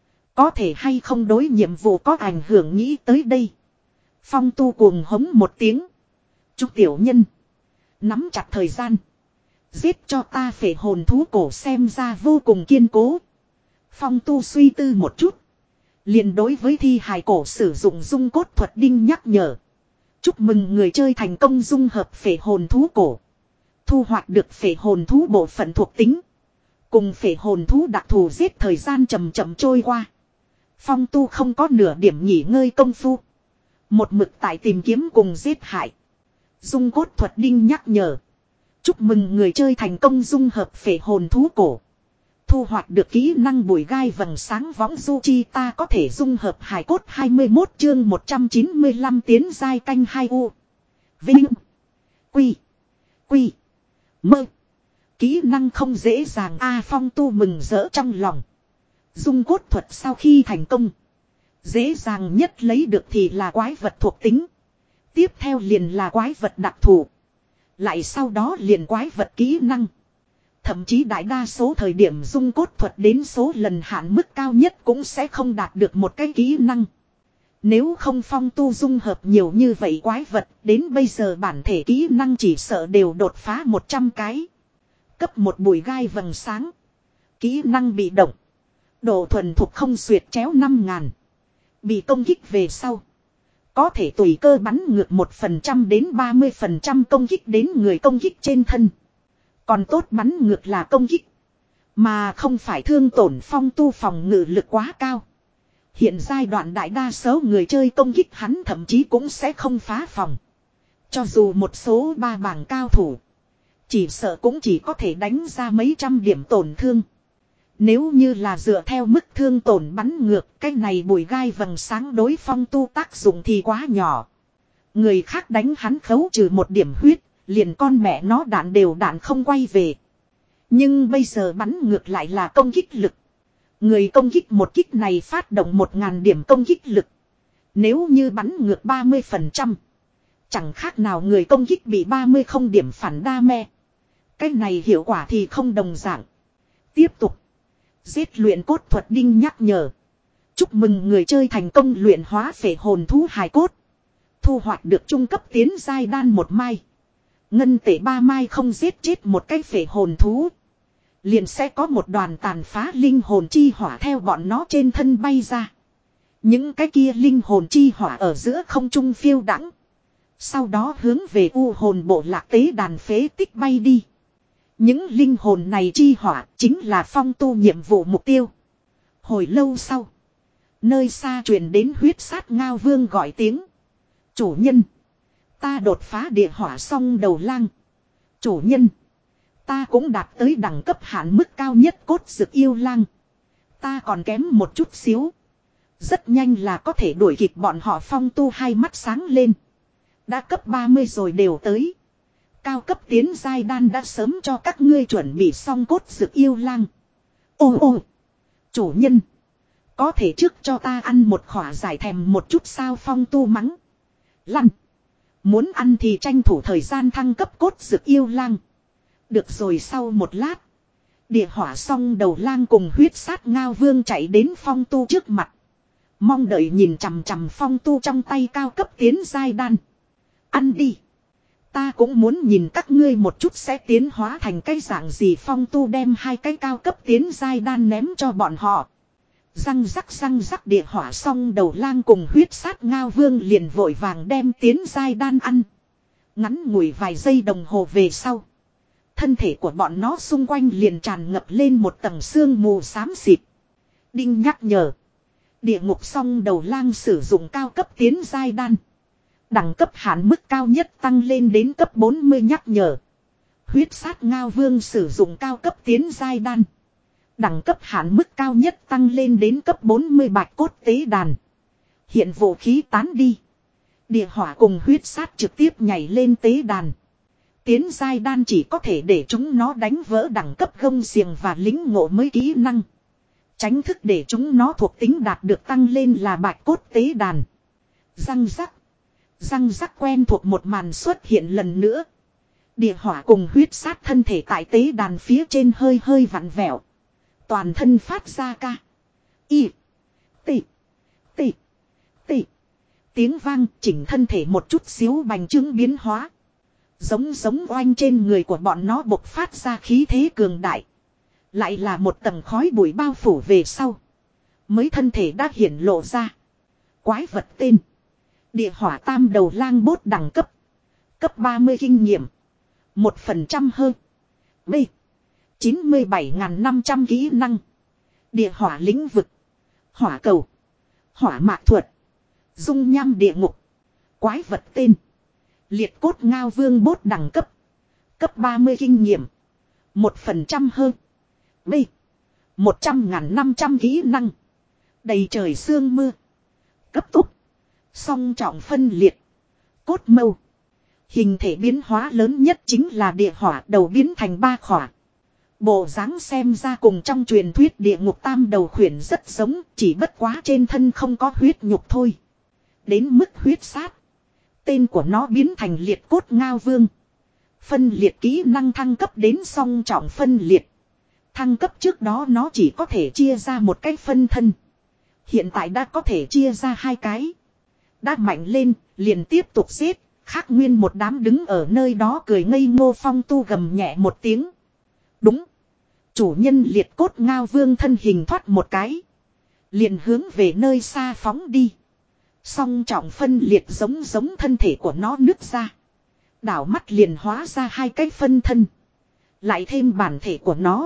Có thể hay không đối nhiệm vụ có ảnh hưởng nghĩ tới đây. Phong Tu cuồng hống một tiếng. Chúc tiểu nhân. Nắm chặt thời gian. Giết cho ta phệ hồn thú cổ xem ra vô cùng kiên cố. Phong Tu suy tư một chút. Liền đối với thi hài cổ sử dụng dung cốt thuật đinh nhắc nhở. Chúc mừng người chơi thành công dung hợp phệ hồn thú cổ. Thu hoạch được phệ hồn thú bộ phận thuộc tính. Cùng phệ hồn thú đặc thù giết thời gian chậm chậm trôi qua. Phong Tu không có nửa điểm nghỉ ngơi công phu. Một mực tại tìm kiếm cùng giết hại. Dung cốt thuật đinh nhắc nhở. Chúc mừng người chơi thành công dung hợp phệ hồn thú cổ. Thu hoạch được kỹ năng bụi gai vầng sáng võng du chi ta có thể dung hợp hài cốt hai mươi mốt chương một trăm chín mươi lăm tiến giai canh hai u. Vinh. Quy. Quy. Mơ. Kỹ năng không dễ dàng A Phong Tu mừng rỡ trong lòng. Dung cốt thuật sau khi thành công. Dễ dàng nhất lấy được thì là quái vật thuộc tính. Tiếp theo liền là quái vật đặc thù. Lại sau đó liền quái vật kỹ năng. Thậm chí đại đa số thời điểm dung cốt thuật đến số lần hạn mức cao nhất cũng sẽ không đạt được một cái kỹ năng. Nếu không Phong Tu dung hợp nhiều như vậy quái vật, đến bây giờ bản thể kỹ năng chỉ sợ đều đột phá một trăm cái. Cấp một bụi gai vầng sáng. Kỹ năng bị động. Độ thuần thục không xuyệt chéo năm ngàn. Bị công kích về sau. Có thể tùy cơ bắn ngược một phần trăm đến ba mươi phần trăm công kích đến người công kích trên thân. Còn tốt bắn ngược là công kích. Mà không phải thương tổn Phong Tu phòng ngự lực quá cao. Hiện giai đoạn đại đa số người chơi công kích hắn thậm chí cũng sẽ không phá phòng. Cho dù một số ba bảng cao thủ. Chỉ sợ cũng chỉ có thể đánh ra mấy trăm điểm tổn thương. Nếu như là dựa theo mức thương tổn bắn ngược. Cái này bụi gai vầng sáng đối Phong Tu tác dụng thì quá nhỏ. Người khác đánh hắn khấu trừ một điểm huyết. Liền con mẹ nó đạn đều đạn không quay về. Nhưng bây giờ bắn ngược lại là công kích lực. Người công kích một kích này phát động một ngàn điểm công kích lực. Nếu như bắn ngược ba mươi phần trăm. Chẳng khác nào người công kích bị ba mươi không điểm phản đa me. Cái này hiệu quả thì không đồng dạng. Tiếp tục. Giết luyện cốt thuật đinh nhắc nhở. Chúc mừng người chơi thành công luyện hóa phệ hồn thú hài cốt. Thu hoạch được trung cấp tiến giai đan một mai. Ngân tệ ba mai không giết chết một cái phệ hồn thú. Liền sẽ có một đoàn tàn phá linh hồn chi hỏa theo bọn nó trên thân bay ra. Những cái kia linh hồn chi hỏa ở giữa không trung phiêu đãng. Sau đó hướng về u hồn bộ lạc tế đàn phế tích bay đi. Những linh hồn này chi hỏa chính là Phong Tu nhiệm vụ mục tiêu. Hồi lâu sau. Nơi xa truyền đến huyết sát ngao vương gọi tiếng. Chủ nhân. Ta đột phá địa hỏa song đầu lang. Chủ nhân. Ta cũng đạt tới đẳng cấp hạn mức cao nhất cốt dực yêu lang. Ta còn kém một chút xíu. Rất nhanh là có thể đuổi kịp bọn họ. Phong Tu hai mắt sáng lên. Đã cấp ba mươi rồi đều tới. Cao cấp tiến giai đan đã sớm cho các ngươi chuẩn bị xong cốt dược yêu lang. Ô ô. Chủ nhân. Có thể trước cho ta ăn một khỏa giải thèm một chút sao Phong Tu mắng. Lăn. Muốn ăn thì tranh thủ thời gian thăng cấp cốt dược yêu lang. Được rồi sau một lát. Địa hỏa song đầu lang cùng huyết sát ngao vương chạy đến Phong Tu trước mặt. Mong đợi nhìn chằm chằm Phong Tu trong tay cao cấp tiến giai đan. Ăn đi. Ta cũng muốn nhìn các ngươi một chút sẽ tiến hóa thành cái dạng gì. Phong Tu đem hai cái cao cấp tiến giai đan ném cho bọn họ. Răng rắc răng rắc địa hỏa song đầu lang cùng huyết sát ngao vương liền vội vàng đem tiến giai đan ăn. Ngắn ngủi vài giây đồng hồ về sau. Thân thể của bọn nó xung quanh liền tràn ngập lên một tầng sương mù xám xịt. Đinh nhắc nhở. Địa ngục song đầu lang sử dụng cao cấp tiến giai đan. Đẳng cấp hạn mức cao nhất tăng lên đến cấp bốn mươi nhắc nhở. Huyết sát ngao vương sử dụng cao cấp tiến giai đan. Đẳng cấp hạn mức cao nhất tăng lên đến cấp bốn mươi bạch cốt tế đàn. Hiện vũ khí tán đi. Địa hỏa cùng huyết sát trực tiếp nhảy lên tế đàn. Tiến giai đan chỉ có thể để chúng nó đánh vỡ đẳng cấp gông xiềng và lính ngộ mới kỹ năng. Tránh thức để chúng nó thuộc tính đạt được tăng lên là bạch cốt tế đàn. Răng rắc. Răng rắc quen thuộc một màn xuất hiện lần nữa. Địa hỏa cùng huyết sát thân thể tại tế đàn phía trên hơi hơi vặn vẹo. Toàn thân phát ra ca. Y. Tị. Tị. Tị. Tiếng vang chỉnh thân thể một chút xíu bành trướng biến hóa. Giống giống oanh trên người của bọn nó bộc phát ra khí thế cường đại. Lại là một tầng khói bụi bao phủ về sau. Mới thân thể đã hiển lộ ra. Quái vật tên. Địa hỏa tam đầu lang bốt đẳng cấp. Cấp ba mươi kinh nghiệm. một phần trăm hơn. B. chín mươi bảy nghìn năm trăm kỹ năng. Địa hỏa lĩnh vực. Hỏa cầu. Hỏa mạc thuật. Dung nham địa ngục. Quái vật tên. Liệt cốt ngao vương bốt đẳng cấp. Cấp ba mươi kinh nghiệm. một phần trăm hơn. B. một trăm nghìn năm trăm kỹ năng. Đầy trời sương mưa. Cấp tốc. Song trọng phân liệt. Cốt mâu. Hình thể biến hóa lớn nhất chính là địa hỏa đầu biến thành ba khỏa. Bộ dáng xem ra cùng trong truyền thuyết địa ngục tam đầu khuyển rất giống, chỉ bất quá trên thân không có huyết nhục thôi. Đến mức huyết sát. Tên của nó biến thành liệt cốt ngao vương. Phân liệt kỹ năng thăng cấp đến song trọng phân liệt. Thăng cấp trước đó nó chỉ có thể chia ra một cái phân thân. Hiện tại đã có thể chia ra hai cái. Đã mạnh lên, liền tiếp tục giết. Khác nguyên một đám đứng ở nơi đó cười ngây ngô. Phong Tu gầm nhẹ một tiếng. Đúng. Chủ nhân liệt cốt ngao vương thân hình thoát một cái. Liền hướng về nơi xa phóng đi. Song trọng phân liệt giống giống thân thể của nó nứt ra. Đảo mắt liền hóa ra hai cái phân thân. Lại thêm bản thể của nó.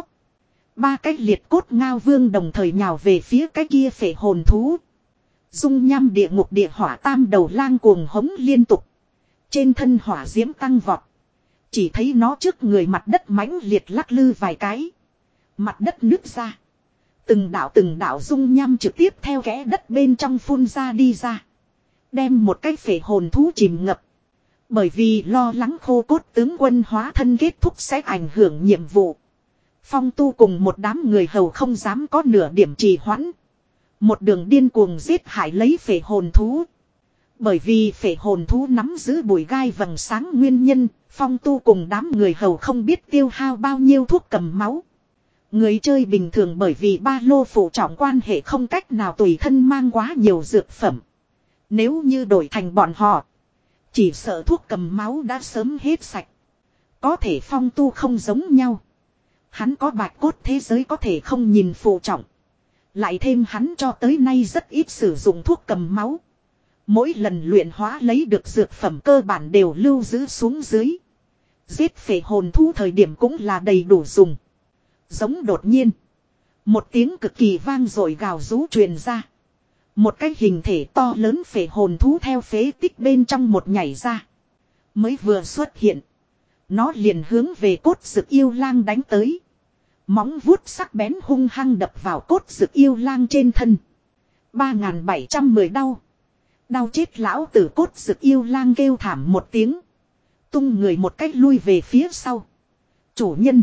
Ba cái liệt cốt ngao vương đồng thời nhào về phía cái kia phệ hồn thú. Dung nham địa ngục địa hỏa tam đầu lang cuồng hống liên tục. Trên thân hỏa diễm tăng vọt. Chỉ thấy nó trước người mặt đất mãnh liệt lắc lư vài cái. Mặt đất nứt ra. Từng đạo từng đạo dung nham trực tiếp theo kẽ đất bên trong phun ra đi ra. Đem một cái phệ hồn thú chìm ngập. Bởi vì lo lắng khô cốt tướng quân hóa thân kết thúc sẽ ảnh hưởng nhiệm vụ. Phong Tu cùng một đám người hầu không dám có nửa điểm trì hoãn. Một đường điên cuồng giết hại lấy phệ hồn thú. Bởi vì phệ hồn thú nắm giữ bụi gai vầng sáng nguyên nhân, Phong Tu cùng đám người hầu không biết tiêu hao bao nhiêu thuốc cầm máu. Người chơi bình thường bởi vì ba lô phụ trọng quan hệ không cách nào tùy thân mang quá nhiều dược phẩm. Nếu như đổi thành bọn họ, chỉ sợ thuốc cầm máu đã sớm hết sạch. Có thể Phong Tu không giống nhau. Hắn có bạch cốt thế giới có thể không nhìn phụ trọng. Lại thêm hắn cho tới nay rất ít sử dụng thuốc cầm máu. Mỗi lần luyện hóa lấy được dược phẩm cơ bản đều lưu giữ xuống dưới. Giết phệ hồn thú thời điểm cũng là đầy đủ dùng. Giống đột nhiên. Một tiếng cực kỳ vang dội gào rú truyền ra. Một cái hình thể to lớn phệ hồn thú theo phế tích bên trong một nhảy ra. Mới vừa xuất hiện. Nó liền hướng về cốt dực yêu lang đánh tới. Móng vuốt sắc bén hung hăng đập vào cốt dực yêu lang trên thân. ba nghìn bảy trăm mười đau. Đau chết lão tử cốt dực yêu lang kêu thảm một tiếng. tung người một cách lui về phía sau. Chủ nhân.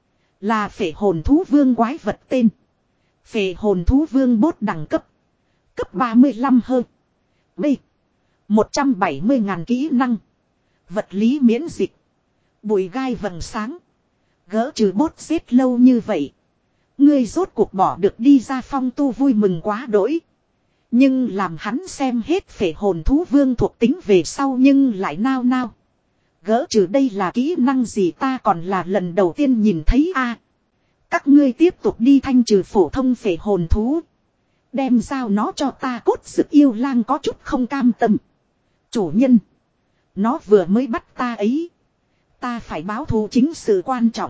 Là phệ hồn thú vương quái vật tên. Phệ hồn thú vương bốt đẳng cấp. Cấp ba mươi lăm hơn. B. một trăm bảy mươi ngàn kỹ năng. Vật lý miễn dịch. Bụi gai vầng sáng. Gỡ trừ bốt giết lâu như vậy. Ngươi rốt cuộc bỏ được đi ra. Phong Tu vui mừng quá đỗi. Nhưng làm hắn xem hết phệ hồn thú vương thuộc tính về sau nhưng lại nao nao. Gỡ trừ đây là kỹ năng gì ta còn là lần đầu tiên nhìn thấy a. À, các ngươi tiếp tục đi thanh trừ phổ thông phệ hồn thú. Đem giao nó cho ta. Cốt Dực yêu lang có chút không cam tâm. Chủ nhân. Nó vừa mới bắt ta ấy. Ta phải báo thù chính sự quan trọng.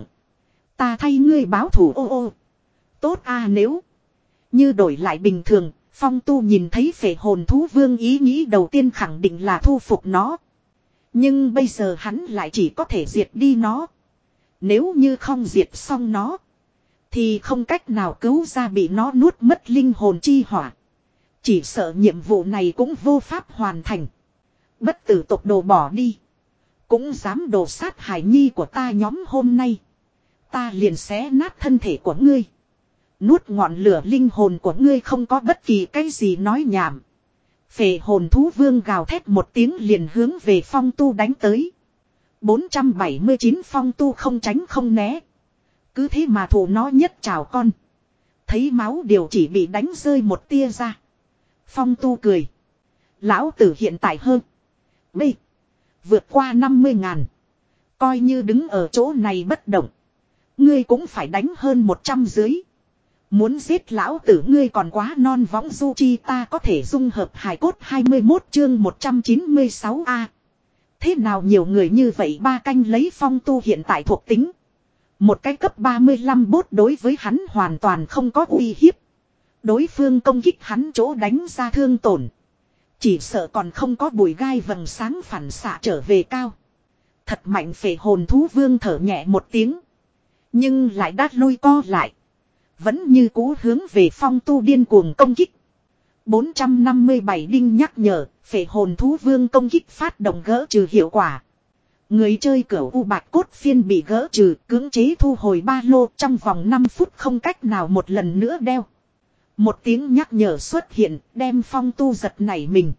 Ta thay ngươi báo thù ô ô. Tốt a à, nếu. Như đổi lại bình thường. Phong Tu nhìn thấy phệ hồn thú vương ý nghĩ đầu tiên khẳng định là thu phục nó. Nhưng bây giờ hắn lại chỉ có thể diệt đi nó. Nếu như không diệt xong nó. Thì không cách nào cứu ra bị nó nuốt mất linh hồn chi hỏa. Chỉ sợ nhiệm vụ này cũng vô pháp hoàn thành. Bất tử tộc đồ bỏ đi. Cũng dám đồ sát hải nhi của ta nhóm hôm nay. Ta liền xé nát thân thể của ngươi. Nuốt ngọn lửa linh hồn của ngươi không có bất kỳ cái gì nói nhảm. Phệ hồn thú vương gào thét một tiếng liền hướng về Phong Tu đánh tới. bốn trăm bảy mươi chín Phong Tu không tránh không né. Cứ thế mà thủ nó nhất chào con. Thấy máu đều chỉ bị đánh rơi một tia ra. Phong Tu cười. Lão tử hiện tại hơn. B. Vượt qua năm mươi ngàn. Coi như đứng ở chỗ này bất động. Ngươi cũng phải đánh hơn một trăm dưới. Muốn giết lão tử ngươi còn quá non võng du chi ta có thể dung hợp hài cốt hai mươi mốt chương một trăm chín mươi sáu a. Thế nào nhiều người như vậy ba canh lấy Phong Tu hiện tại thuộc tính. Một cái cấp ba mươi lăm bốt đối với hắn hoàn toàn không có uy hiếp. Đối phương công kích hắn chỗ đánh ra thương tổn. Chỉ sợ còn không có bụi gai vầng sáng phản xạ trở về cao. Thật mạnh phệ hồn thú vương thở nhẹ một tiếng. Nhưng lại đát lui co lại. Vẫn như cú hướng về Phong Tu điên cuồng công kích. bốn trăm năm mươi bảy đinh nhắc nhở, phệ hồn thú vương công kích phát động gỡ trừ hiệu quả. Người chơi cửu u bạch cốt phiên bị gỡ trừ, cưỡng chế thu hồi ba lô trong vòng năm phút không cách nào một lần nữa đeo. Một tiếng nhắc nhở xuất hiện, đem Phong Tu giật nảy mình.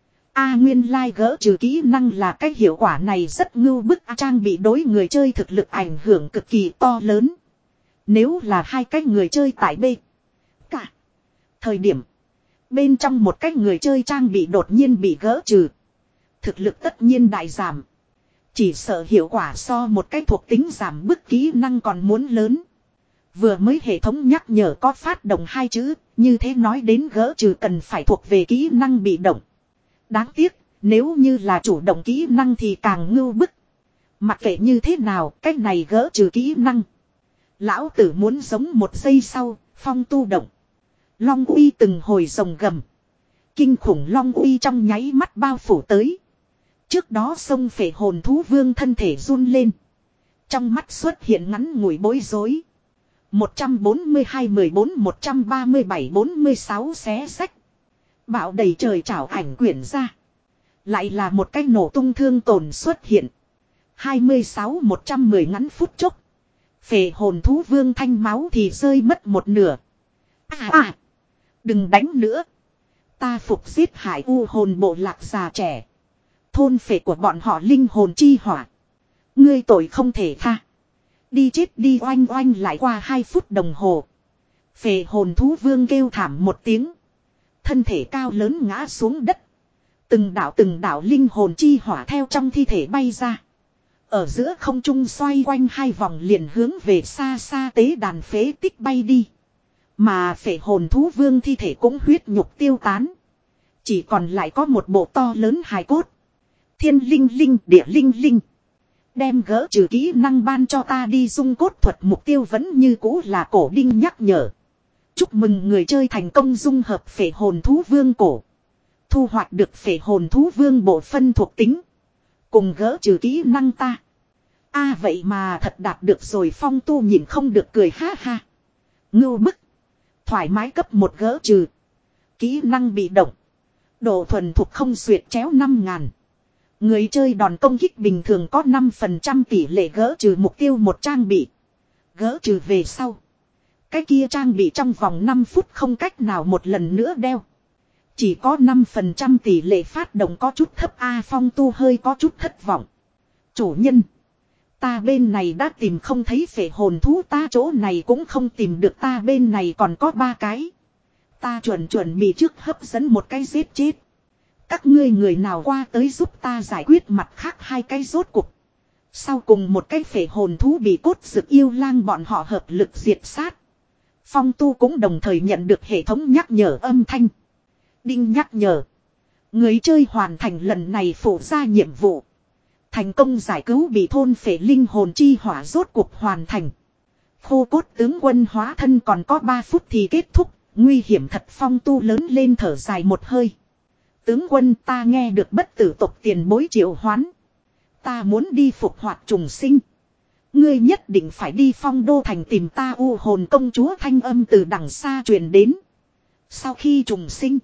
A nguyên lai like gỡ trừ kỹ năng là cái hiệu quả này rất ngưu bức, trang bị đối người chơi thực lực ảnh hưởng cực kỳ to lớn. Nếu là hai cái người chơi tại B. Cả. Thời điểm. Bên trong một cái người chơi trang bị đột nhiên bị gỡ trừ. Thực lực tất nhiên đại giảm. Chỉ sợ hiệu quả so một cái thuộc tính giảm bức kỹ năng còn muốn lớn. Vừa mới hệ thống nhắc nhở có phát động hai chữ. Như thế nói đến gỡ trừ cần phải thuộc về kỹ năng bị động. Đáng tiếc. Nếu như là chủ động kỹ năng thì càng ngưu bức. Mặc kệ như thế nào. Cách này gỡ trừ kỹ năng. Lão tử muốn giống một giây sau, Phong Tu động. Long uy từng hồi rồng gầm. Kinh khủng long uy trong nháy mắt bao phủ tới. Trước đó sông phệ hồn thú vương thân thể run lên. Trong mắt xuất hiện ngắn ngủi bối rối. một trăm bốn mươi hai mười bốn một trăm ba mươi bảy bốn mươi sáu xé sách. Bạo đầy trời trảo ảnh quyển ra. Lại là một cái nổ tung thương tổn xuất hiện. hai mươi sáu một trăm mười ngắn phút chốc. Phệ hồn thú vương thanh máu thì rơi mất một nửa. À à. Đừng đánh nữa. Ta phục giết hải u hồn bộ lạc già trẻ. Thôn phệ của bọn họ linh hồn chi hỏa. Ngươi tội không thể tha. Đi chết đi oanh oanh lại qua hai phút đồng hồ. Phệ hồn thú vương kêu thảm một tiếng. Thân thể cao lớn ngã xuống đất. Từng đạo từng đạo linh hồn chi hỏa theo trong thi thể bay ra. Ở giữa không trung xoay quanh hai vòng liền hướng về xa xa tế đàn phế tích bay đi. Mà phệ hồn thú vương thi thể cũng huyết nhục tiêu tán. Chỉ còn lại có một bộ to lớn hài cốt. Thiên linh linh địa linh linh. Đem gỡ trừ kỹ năng ban cho ta đi dung cốt thuật mục tiêu vẫn như cũ là cổ đinh nhắc nhở. Chúc mừng người chơi thành công dung hợp phệ hồn thú vương cổ. Thu hoạch được phệ hồn thú vương bộ phân thuộc tính. Cùng gỡ trừ kỹ năng ta. A à, vậy mà thật đạt được rồi. Phong Tu nhìn không được cười ha ha. Ngưu bức. Thoải mái cấp một gỡ trừ. Kỹ năng bị động. Độ thuần thuộc không xuyệt chéo năm ngàn. Người chơi đòn công kích bình thường có năm phần trăm tỷ lệ gỡ trừ mục tiêu một trang bị. Gỡ trừ về sau. Cái kia trang bị trong vòng năm phút không cách nào một lần nữa đeo. Chỉ có năm phần trăm tỷ lệ phát động có chút thấp. A Phong Tu hơi có chút thất vọng. Chủ nhân. Ta bên này đã tìm không thấy phệ hồn thú, ta chỗ này cũng không tìm được, ta bên này còn có ba cái. Ta chuẩn chuẩn bị trước hấp dẫn một cái giết chết. Các ngươi người nào qua tới giúp ta giải quyết mặt khác hai cái rốt cục. Sau cùng một cái phệ hồn thú bị cốt dực yêu lang bọn họ hợp lực diệt sát. Phong Tu cũng đồng thời nhận được hệ thống nhắc nhở âm thanh. Đinh nhắc nhở. Người chơi hoàn thành lần này phụ ra nhiệm vụ. Thành công giải cứu bị thôn phệ linh hồn chi hỏa, rốt cuộc hoàn thành. Khô cốt tướng quân hóa thân còn có ba phút thì kết thúc. Nguy hiểm thật. Phong Tu lớn lên thở dài một hơi. Tướng quân, ta nghe được bất tử tộc tiền bối triệu hoán. Ta muốn đi phục hoạt trùng sinh. Ngươi nhất định phải đi Phong Đô thành tìm ta. U hồn công chúa thanh âm từ đằng xa truyền đến. Sau khi trùng sinh,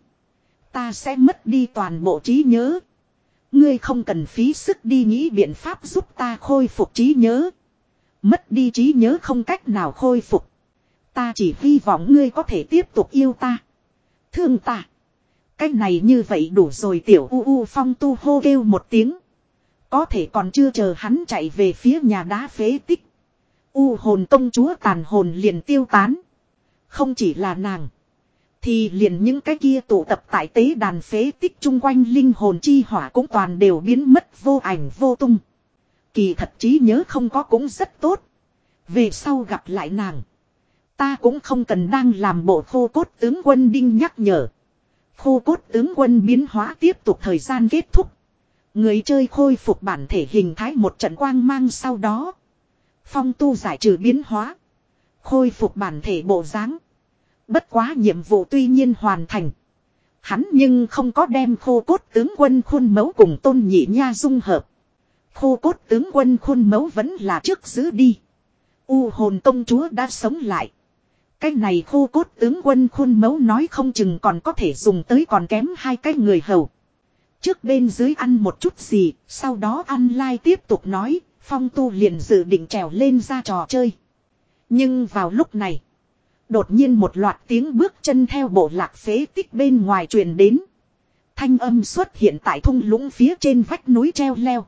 ta sẽ mất đi toàn bộ trí nhớ. Ngươi không cần phí sức đi nghĩ biện pháp giúp ta khôi phục trí nhớ. Mất đi trí nhớ không cách nào khôi phục. Ta chỉ hy vọng ngươi có thể tiếp tục yêu ta, thương ta. Cách này như vậy đủ rồi. Tiểu U U Phong Tu hô kêu một tiếng. Có thể còn chưa chờ hắn chạy về phía nhà đá phế tích, U hồn công chúa tàn hồn liền tiêu tán. Không chỉ là nàng, thì liền những cái kia tụ tập tại tế đàn phế tích chung quanh linh hồn chi hỏa cũng toàn đều biến mất vô ảnh vô tung. Kỳ thật trí nhớ không có cũng rất tốt. Về sau gặp lại nàng, ta cũng không cần đang làm bộ khô cốt tướng quân. Đinh nhắc nhở. Khô cốt tướng quân biến hóa tiếp tục, thời gian kết thúc. Người chơi khôi phục bản thể hình thái một trận quang mang, sau đó Phong Tu giải trừ biến hóa, khôi phục bản thể bộ dáng. Bất quá nhiệm vụ tuy nhiên hoàn thành, hắn nhưng không có đem khô cốt tướng quân khuôn mẫu cùng Tôn Nhị Nha dung hợp. Khô cốt tướng quân khuôn mẫu vẫn là trước giữ đi. U hồn công chúa đã sống lại. Cái này khô cốt tướng quân khuôn mẫu nói không chừng còn có thể dùng tới còn kém hai cái người hầu. Trước bên dưới ăn một chút gì, sau đó ăn lai tiếp tục nói. Phong Tu liền dự định trèo lên ra trò chơi. Nhưng vào lúc này, đột nhiên một loạt tiếng bước chân theo bộ lạc phế tích bên ngoài truyền đến. Thanh âm xuất hiện tại thung lũng phía trên vách núi treo leo,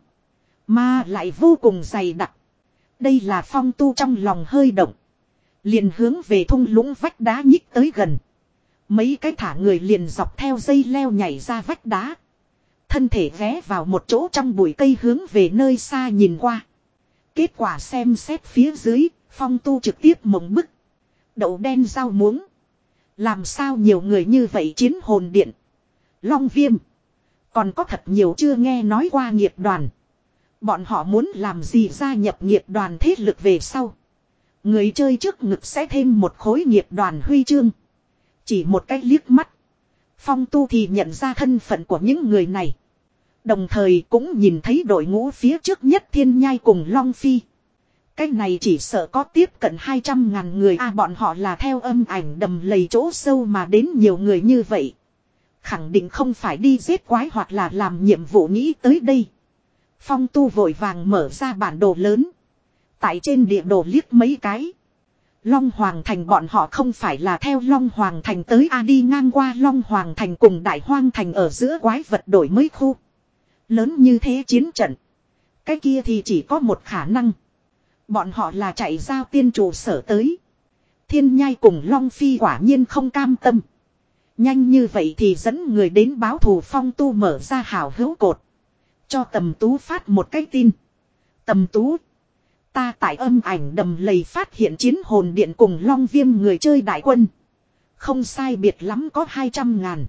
mà lại vô cùng dày đặc. Đây là Phong Tu trong lòng hơi động, liền hướng về thung lũng vách đá nhích tới gần. Mấy cái thả người liền dọc theo dây leo nhảy ra vách đá. Thân thể ghé vào một chỗ trong bụi cây hướng về nơi xa nhìn qua. Kết quả xem xét phía dưới, Phong Tu trực tiếp mộng bức. Đậu đen rau muống. Làm sao nhiều người như vậy? Chiến hồn điện, Long Viêm, còn có thật nhiều chưa nghe nói qua nghiệp đoàn. Bọn họ muốn làm gì? Gia nhập nghiệp đoàn thế lực về sau, người chơi trước ngực sẽ thêm một khối nghiệp đoàn huy chương. Chỉ một cái liếc mắt, Phong Tu thì nhận ra thân phận của những người này. Đồng thời cũng nhìn thấy đội ngũ phía trước nhất Thiên Nhai cùng Long Phi. Cái này chỉ sợ có tiếp cận hai trăm ngàn người. À, bọn họ là theo âm ảnh đầm lầy chỗ sâu mà đến, nhiều người như vậy. Khẳng định không phải đi giết quái hoặc là làm nhiệm vụ. Nghĩ tới đây, Phong Tu vội vàng mở ra bản đồ lớn. Tại trên địa đồ liếc mấy cái. Long Hoàng Thành bọn họ không phải là theo Long Hoàng Thành tới. À, đi ngang qua Long Hoàng Thành cùng Đại Hoang Thành ở giữa quái vật đổi mới khu. Lớn như thế chiến trận, cái kia thì chỉ có một khả năng. Bọn họ là chạy giao tiên trụ sở tới. Thiên Nhai cùng Long Phi quả nhiên không cam tâm. Nhanh như vậy thì dẫn người đến báo thù. Phong Tu mở ra hào hữu cột, cho Tầm Tú phát một cái tin. Tầm Tú, ta tại âm ảnh đầm lầy phát hiện chiến hồn điện cùng Long Viêm người chơi đại quân. Không sai biệt lắm có hai trăm ngàn.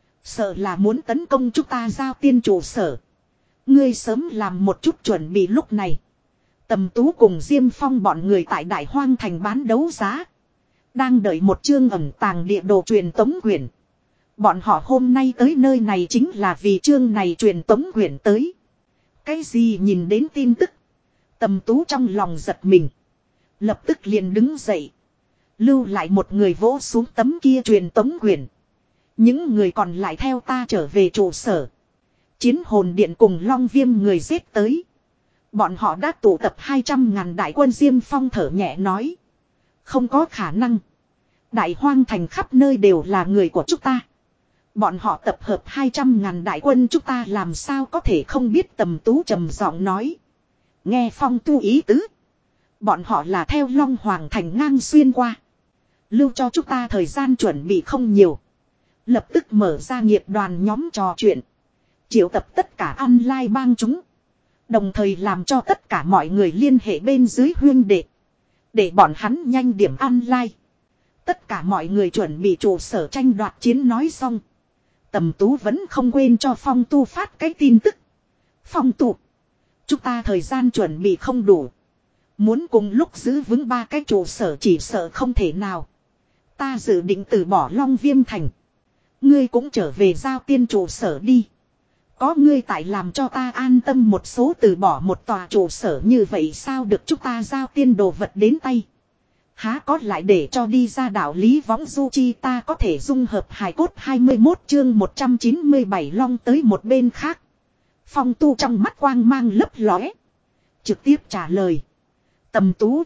Sợ là muốn tấn công chúng ta giao tiên trụ sở. Ngươi sớm làm một chút chuẩn bị. Lúc này, Tầm Tú cùng Diêm Phong bọn người tại Đại Hoang Thành bán đấu giá, đang đợi một chương ẩn tàng địa đồ truyền tống quyển. Bọn họ hôm nay tới nơi này chính là vì chương này truyền tống quyển tới. Cái gì? Nhìn đến tin tức, Tầm Tú trong lòng giật mình, lập tức liền đứng dậy, lưu lại một người vỗ xuống tấm kia truyền tống quyển. Những người còn lại theo ta trở về trụ sở. Chiến hồn điện cùng Long Viêm người giết tới. Bọn họ đã tụ tập hai trăm ngàn đại quân. Diêm Phong thở nhẹ nói. Không có khả năng. Đại hoang thành khắp nơi đều là người của chúng ta. Bọn họ tập hợp hai trăm ngàn đại quân, chúng ta làm sao có thể không biết. Tầm Tú trầm giọng nói. Nghe Phong tu ý tứ. Bọn họ là theo Long Hoàng thành ngang xuyên qua. Lưu cho chúng ta thời gian chuẩn bị không nhiều. Lập tức mở ra nghiệp đoàn nhóm trò chuyện. Triệu tập tất cả online bang chúng. Đồng thời làm cho tất cả mọi người liên hệ bên dưới huyên đệ. Để bọn hắn nhanh điểm online. Tất cả mọi người chuẩn bị trụ sở tranh đoạt chiến nói xong. Tầm Tú vẫn không quên cho Phong Tu phát cái tin tức. Phong Tu. Chúng ta thời gian chuẩn bị không đủ. Muốn cùng lúc giữ vững ba cái trụ sở chỉ sợ không thể nào. Ta dự định từ bỏ Long Viêm thành. Ngươi cũng trở về giao tiên trụ sở đi. Có ngươi tại làm cho ta an tâm một số. Từ bỏ một tòa trụ sở như vậy sao được, chúng ta giao tiên đồ vật đến tay. Há có lại để cho đi ra đạo lý võng du chi. Ta có thể dung hợp hài cốt. Hai mươi mốt chương một trăm chín mươi bảy Long tới một bên khác. Phong Tu trong mắt quang mang lấp lóe. Trực tiếp trả lời. Tầm Tú.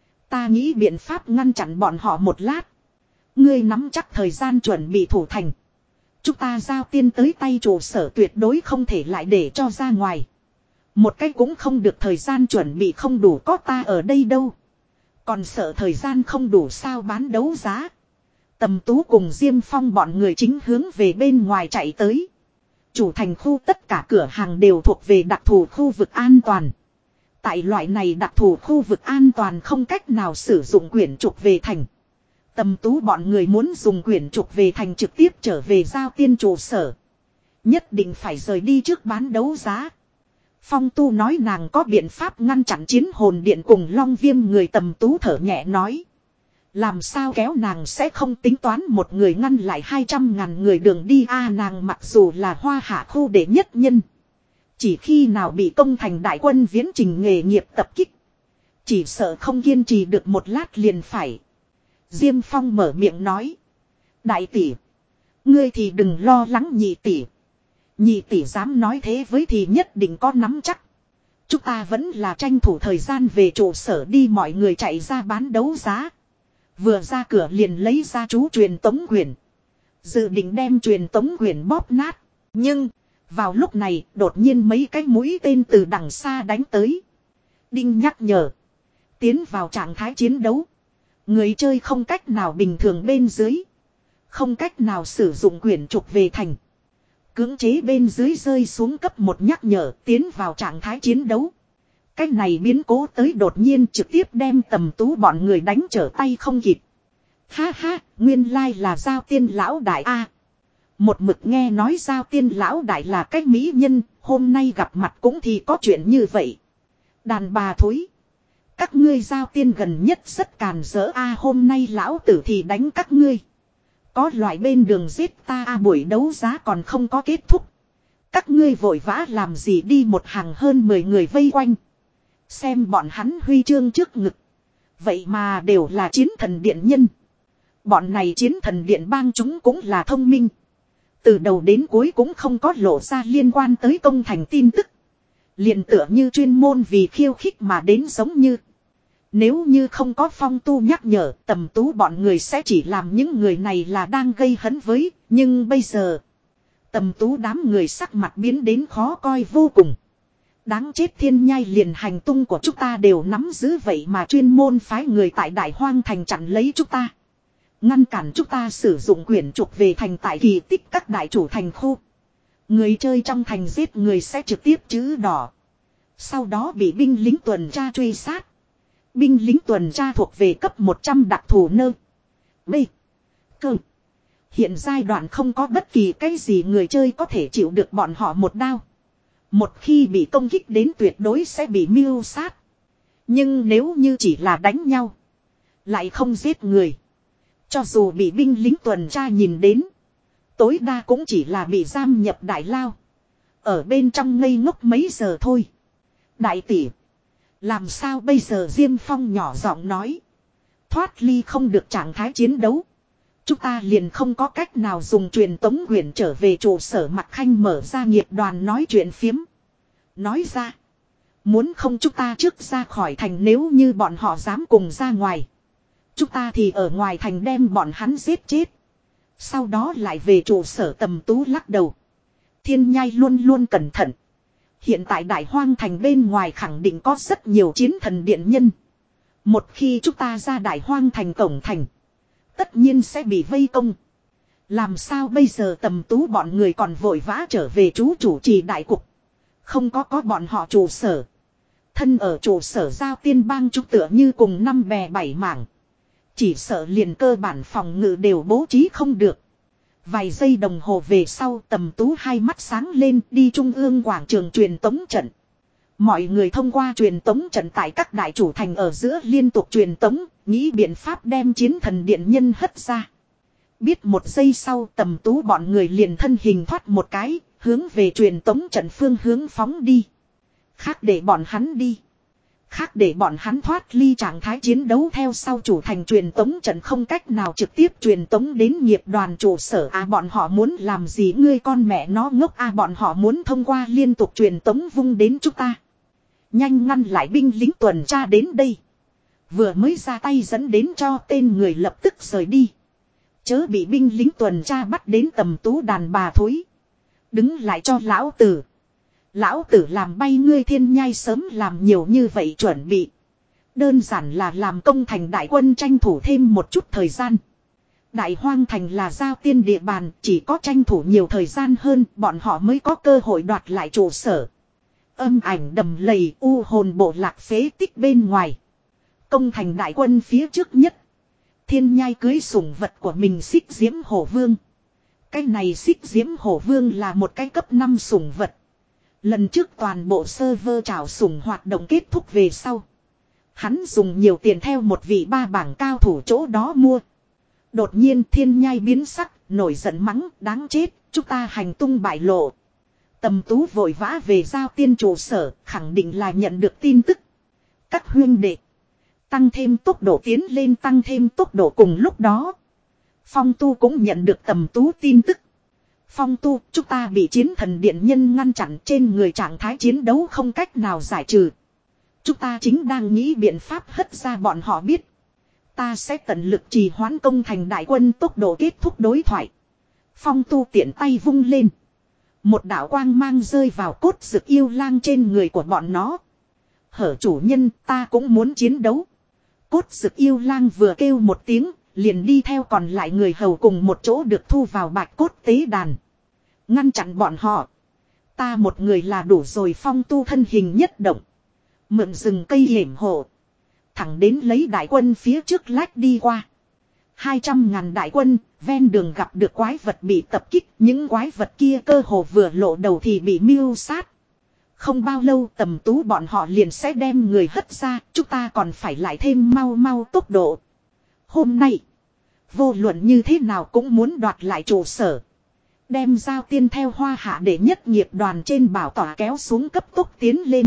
Ta nghĩ biện pháp ngăn chặn bọn họ một lát. Ngươi nắm chắc thời gian chuẩn bị thủ thành. Chúng ta giao tiên tới tay trụ sở tuyệt đối không thể lại để cho ra ngoài. Một cách cũng không được, thời gian chuẩn bị không đủ, có ta ở đây đâu. Còn sợ thời gian không đủ sao bán đấu giá. Tầm Tú cùng Diêm Phong bọn người chính hướng về bên ngoài chạy tới. Chủ thành khu tất cả cửa hàng đều thuộc về đặc thù khu vực an toàn. Tại loại này đặc thù khu vực an toàn không cách nào sử dụng quyển trục về thành. Tầm Tú bọn người muốn dùng quyển trục về thành trực tiếp trở về giao tiên trụ sở. Nhất định phải rời đi trước bán đấu giá. Phong Tu nói nàng có biện pháp ngăn chặn chiến hồn điện cùng Long Viêm người. Tầm Tú thở nhẹ nói. Làm sao kéo nàng sẽ không tính toán một người ngăn lại hai trăm ngàn người đường đi a. À, nàng mặc dù là hoa hạ khu đệ nhất nhân. Chỉ khi nào bị công thành đại quân viễn trình nghề nghiệp tập kích. Chỉ sợ không kiên trì được một lát liền phải. Diêm Phong mở miệng nói. Đại tỷ. Ngươi thì đừng lo lắng nhị tỷ. Nhị tỷ dám nói thế với thì nhất định có nắm chắc. Chúng ta vẫn là tranh thủ thời gian về trụ sở đi. Mọi người chạy ra bán đấu giá. Vừa ra cửa liền lấy ra chú truyền tống quyển. Dự định đem truyền tống quyển bóp nát. Nhưng vào lúc này đột nhiên mấy cái mũi tên từ đằng xa đánh tới. Đinh nhắc nhở. Tiến vào trạng thái chiến đấu. Người chơi không cách nào bình thường bên dưới. Không cách nào sử dụng quyển trục về thành. Cưỡng chế bên dưới rơi xuống cấp một nhắc nhở tiến vào trạng thái chiến đấu. Cách này biến cố tới đột nhiên trực tiếp đem Tầm Tú bọn người đánh trở tay không kịp. Ha ha, nguyên lai là giao tiên lão đại A. Một mực nghe nói giao tiên lão đại là cái mỹ nhân, hôm nay gặp mặt cũng thì có chuyện như vậy. Đàn bà thối. Các ngươi giao tiên gần nhất rất càn rỡ A, hôm nay lão tử thì đánh các ngươi. Có loại bên đường giết ta A, buổi đấu giá còn không có kết thúc. Các ngươi vội vã làm gì đi, một hàng hơn mười người vây quanh. Xem bọn hắn huy chương trước ngực. Vậy mà đều là chiến thần điện nhân. Bọn này chiến thần điện bang chúng cũng là thông minh. Từ đầu đến cuối cũng không có lộ ra liên quan tới công thành tin tức. Liền tựa như chuyên môn vì khiêu khích mà đến giống như. Nếu như không có Phong Tu nhắc nhở, Tầm Tú bọn người sẽ chỉ làm những người này là đang gây hấn với. Nhưng bây giờ, Tầm Tú đám người sắc mặt biến đến khó coi vô cùng. Đáng chết, thiên nhai liền hành tung của chúng ta đều nắm giữ, vậy mà chuyên môn phái người tại Đại Hoang thành chặn lấy chúng ta. Ngăn cản chúng ta sử dụng quyển trục về thành tại kỳ tích các đại chủ thành khu. Người chơi trong thành giết người sẽ trực tiếp chữ đỏ. Sau đó bị binh lính tuần tra truy sát. Binh lính tuần tra thuộc về cấp một trăm đặc thù nơ. B. Cơ. Hiện giai đoạn không có bất kỳ cái gì người chơi có thể chịu được bọn họ một đao. Một khi bị công kích đến tuyệt đối sẽ bị mưu sát. Nhưng nếu như chỉ là đánh nhau. Lại không giết người. Cho dù bị binh lính tuần tra nhìn đến. Tối đa cũng chỉ là bị giam nhập đại lao. Ở bên trong ngây ngốc mấy giờ thôi. Đại tỷ. Làm sao bây giờ, Diêm Phong nhỏ giọng nói. Thoát ly không được trạng thái chiến đấu. Chúng ta liền không có cách nào dùng truyền tống quyển trở về trụ sở Mạc Khanh mở ra nghiệp đoàn nói chuyện phiếm. Nói ra. Muốn không chúng ta trước ra khỏi thành nếu như bọn họ dám cùng ra ngoài. Chúng ta thì ở ngoài thành đem bọn hắn giết chết. Sau đó lại về trụ sở Tầm Tú lắc đầu. Thiên Nhai luôn luôn cẩn thận. Hiện tại Đại Hoang thành bên ngoài khẳng định có rất nhiều chiến thần điện nhân. Một khi chúng ta ra Đại Hoang thành cổng thành. Tất nhiên sẽ bị vây công. Làm sao bây giờ Tầm Tú bọn người còn vội vã trở về chú chủ trì đại cục. Không có có bọn họ trụ sở. Thân ở trụ sở Giao Tiên Bang chúng tựa như cùng năm bè bảy mảng. Chỉ sợ liền cơ bản phòng ngự đều bố trí không được. Vài giây đồng hồ về sau Tầm Tú hai mắt sáng lên đi trung ương quảng trường truyền tống trận. Mọi người thông qua truyền tống trận tại các đại chủ thành ở giữa liên tục truyền tống, nghĩ biện pháp đem chiến thần điện nhân hất ra. Biết một giây sau Tầm Tú bọn người liền thân hình thoát một cái, hướng về truyền tống trận phương hướng phóng đi. Khác để bọn hắn đi. Khác để bọn hắn thoát ly trạng thái chiến đấu theo sau chủ thành truyền tống trận không cách nào trực tiếp truyền tống đến nghiệp đoàn trụ sở. À bọn họ muốn làm gì ngươi con mẹ nó ngốc à bọn họ muốn thông qua liên tục truyền tống vung đến chúng ta. Nhanh ngăn lại binh lính tuần tra đến đây. Vừa mới ra tay dẫn đến cho tên người lập tức rời đi. Chớ bị binh lính tuần tra bắt đến Tầm Tú đàn bà thối. Đứng lại cho lão tử. Lão tử làm bay ngươi Thiên Nhai sớm làm nhiều như vậy chuẩn bị. Đơn giản là làm công thành đại quân tranh thủ thêm một chút thời gian. Đại Hoang thành là Giao Tiên địa bàn, chỉ có tranh thủ nhiều thời gian hơn bọn họ mới có cơ hội đoạt lại trụ sở. Âm ảnh đầm lầy u hồn bộ lạc phế tích bên ngoài. Công thành đại quân phía trước nhất. Thiên Nhai cưới sủng vật của mình Xích Diễm Hổ Vương. Cái này Xích Diễm Hổ Vương là một cái cấp năm sủng vật. Lần trước toàn bộ server trảo sủng hoạt động kết thúc về sau. Hắn dùng nhiều tiền theo một vị ba bảng cao thủ chỗ đó mua. Đột nhiên Thiên Nhai biến sắc, nổi giận mắng, đáng chết, chúng ta hành tung bại lộ. Tầm Tú vội vã về Giao Tiên trụ sở, khẳng định là nhận được tin tức. Các huynh đệ. Tăng thêm tốc độ tiến lên tăng thêm tốc độ cùng lúc đó. Phong Tu cũng nhận được Tầm Tú tin tức. Phong Tu, chúng ta bị chiến thần điện nhân ngăn chặn trên người trạng thái chiến đấu không cách nào giải trừ. Chúng ta chính đang nghĩ biện pháp hất ra bọn họ biết. Ta sẽ tận lực trì hoãn công thành đại quân tốc độ kết thúc đối thoại. Phong Tu tiện tay vung lên. Một đạo quang mang rơi vào cốt dực yêu lang trên người của bọn nó. Hở chủ nhân ta cũng muốn chiến đấu. Cốt dực yêu lang vừa kêu một tiếng, liền đi theo còn lại người hầu cùng một chỗ được thu vào bạch cốt tế đàn. Ngăn chặn bọn họ. Ta một người là đủ rồi. Phong Tu thân hình nhất động. Mượn rừng cây hiểm hộ. Thẳng đến lấy đại quân phía trước lách đi qua. Hai trăm ngàn đại quân, ven đường gặp được quái vật bị tập kích. Những quái vật kia cơ hồ vừa lộ đầu thì bị mưu sát. Không bao lâu Tầm Tú bọn họ liền sẽ đem người hất ra. Chúng ta còn phải lại thêm mau mau tốc độ. Hôm nay, vô luận như thế nào cũng muốn đoạt lại trụ sở. Đem Giao Tiên theo Hoa Hạ để nhất nghiệp đoàn trên bảo tỏa kéo xuống cấp tốc tiến lên.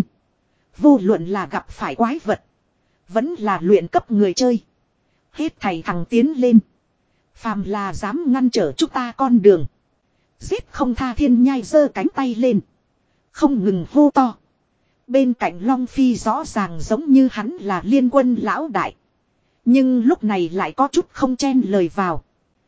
Vô luận là gặp phải quái vật. Vẫn là luyện cấp người chơi. Hết thầy thằng tiến lên. Phàm là dám ngăn trở chúng ta con đường. Giết không tha. Thiên Nhai giơ cánh tay lên. Không ngừng hô to. Bên cạnh Long Phi rõ ràng giống như hắn là liên quân lão đại. Nhưng lúc này lại có chút không chen lời vào.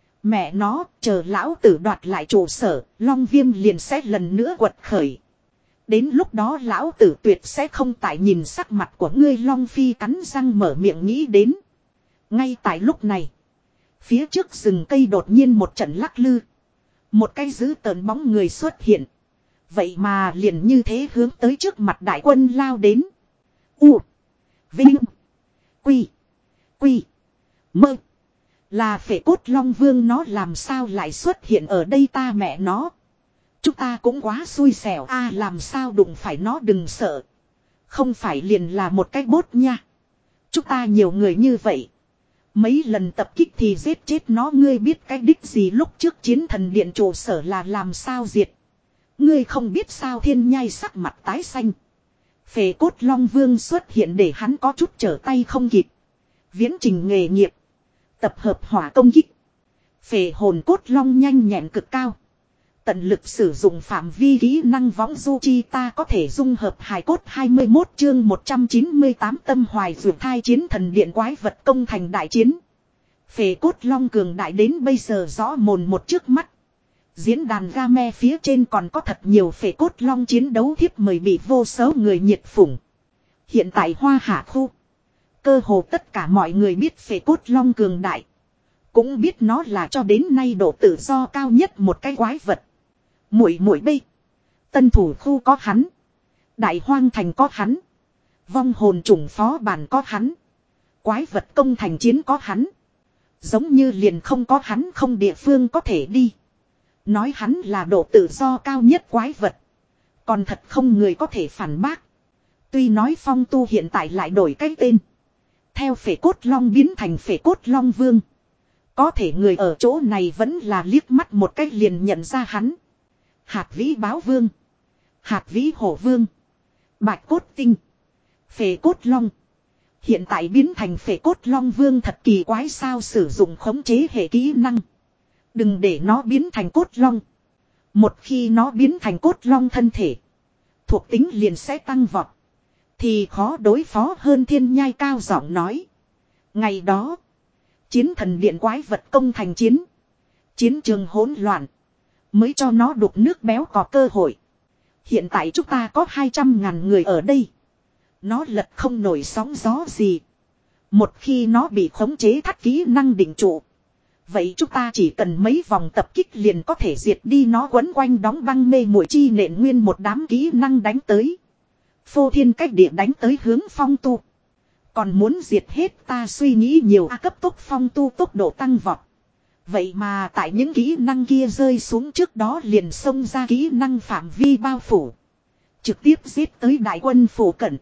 Mẹ nó, chờ lão tử đoạt lại trụ sở, Long Viêm liền sẽ lần nữa quật khởi. Đến lúc đó lão tử tuyệt sẽ không tại nhìn sắc mặt của ngươi. Long Phi cắn răng mở miệng nghĩ đến. Ngay tại lúc này, phía trước rừng cây đột nhiên một trận lắc lư. Một cái dữ tợn bóng người xuất hiện. Vậy mà liền như thế hướng tới trước mặt đại quân lao đến. U. Vinh. Quy. Quy. Mơ. Là phệ cốt Long Vương nó làm sao lại xuất hiện ở đây ta mẹ nó. Chúng ta cũng quá xui xẻo a à, làm sao đụng phải nó đừng sợ. Không phải liền là một cái bốt nha. Chúng ta nhiều người như vậy. Mấy lần tập kích thì giết chết nó ngươi biết cái đích gì lúc trước chiến thần điện trụ sở là làm sao diệt. Ngươi không biết sao Thiên Nhai sắc mặt tái xanh. Phệ cốt Long Vương xuất hiện để hắn có chút trở tay không kịp. Viễn trình nghề nghiệp. Tập hợp hỏa công kích. Phệ hồn cốt long nhanh nhẹn cực cao. Tận lực sử dụng phạm vi kỹ năng võng du chi ta có thể dung hợp hài cốt hai mươi mốt chương một trăm chín mươi tám tâm hoài dược thai chiến thần điện quái vật công thành đại chiến. Phệ cốt long cường đại đến bây giờ rõ mồn một trước mắt. Diễn đàn game phía trên còn có thật nhiều phệ cốt long chiến đấu thiếp mời bị vô số người nhiệt phủng. Hiện tại Hoa Hạ khu, cơ hồ tất cả mọi người biết phệ cốt long cường đại. Cũng biết nó là cho đến nay độ tự do cao nhất một cái quái vật. Muội muội bây. Tân thủ khu có hắn. Đại hoang thành có hắn. Vong hồn chủng phó bản có hắn. Quái vật công thành chiến có hắn. Giống như liền không có hắn không địa phương có thể đi. Nói hắn là độ tự do cao nhất quái vật. Còn thật không người có thể phản bác. Tuy nói Phong Tu hiện tại lại đổi cái tên. Theo phệ cốt long biến thành phệ cốt long vương. Có thể người ở chỗ này vẫn là liếc mắt một cách liền nhận ra hắn. Hạt vĩ báo vương. Hạt vĩ hổ vương. Bạch cốt tinh. Phệ cốt long. Hiện tại biến thành phệ cốt long vương thật kỳ quái sao sử dụng khống chế hệ kỹ năng. Đừng để nó biến thành cốt long. Một khi nó biến thành cốt long thân thể. Thuộc tính liền sẽ tăng vọt. Thì khó đối phó hơn thiên nhai cao giọng nói. Ngày đó. Chiến thần điện quái vật công thành chiến. Chiến trường hỗn loạn. Mới cho nó đục nước béo có cơ hội. Hiện tại chúng ta có hai trăm ngàn người ở đây. Nó lật không nổi sóng gió gì. Một khi nó bị khống chế thắt kỹ năng định trụ. Vậy chúng ta chỉ cần mấy vòng tập kích liền có thể diệt đi nó quấn quanh đóng băng mê muội chi nện nguyên một đám kỹ năng đánh tới. Phô thiên cách địa đánh tới hướng Phong Tu. Còn muốn diệt hết ta suy nghĩ nhiều a cấp tốc Phong Tu tốc độ tăng vọt. Vậy mà tại những kỹ năng kia rơi xuống trước đó liền xông ra kỹ năng phạm vi bao phủ. Trực tiếp giết tới đại quân phủ cận.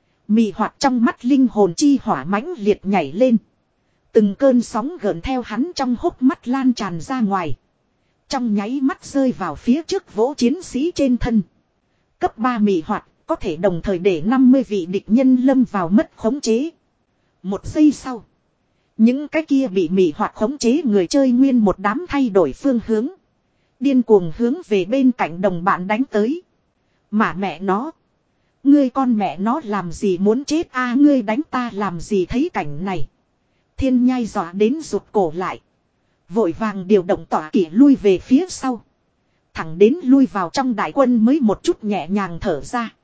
Mị hoạt trong mắt linh hồn chi hỏa mãnh liệt nhảy lên. Từng cơn sóng gợn theo hắn trong hốc mắt lan tràn ra ngoài. Trong nháy mắt rơi vào phía trước vỗ chiến sĩ trên thân. Cấp ba mị hoạt có thể đồng thời để năm mươi vị địch nhân lâm vào mất khống chế. Một giây sau. Những cái kia bị mị hoạt khống chế người chơi nguyên một đám thay đổi phương hướng. Điên cuồng hướng về bên cạnh đồng bạn đánh tới. Mà mẹ nó. Ngươi con mẹ nó làm gì muốn chết a ngươi đánh ta làm gì thấy cảnh này. Thiên nhai dọa đến rụt cổ lại. Vội vàng điều động tỏa kỷ lui về phía sau. Thẳng đến lui vào trong đại quân mới một chút nhẹ nhàng thở ra.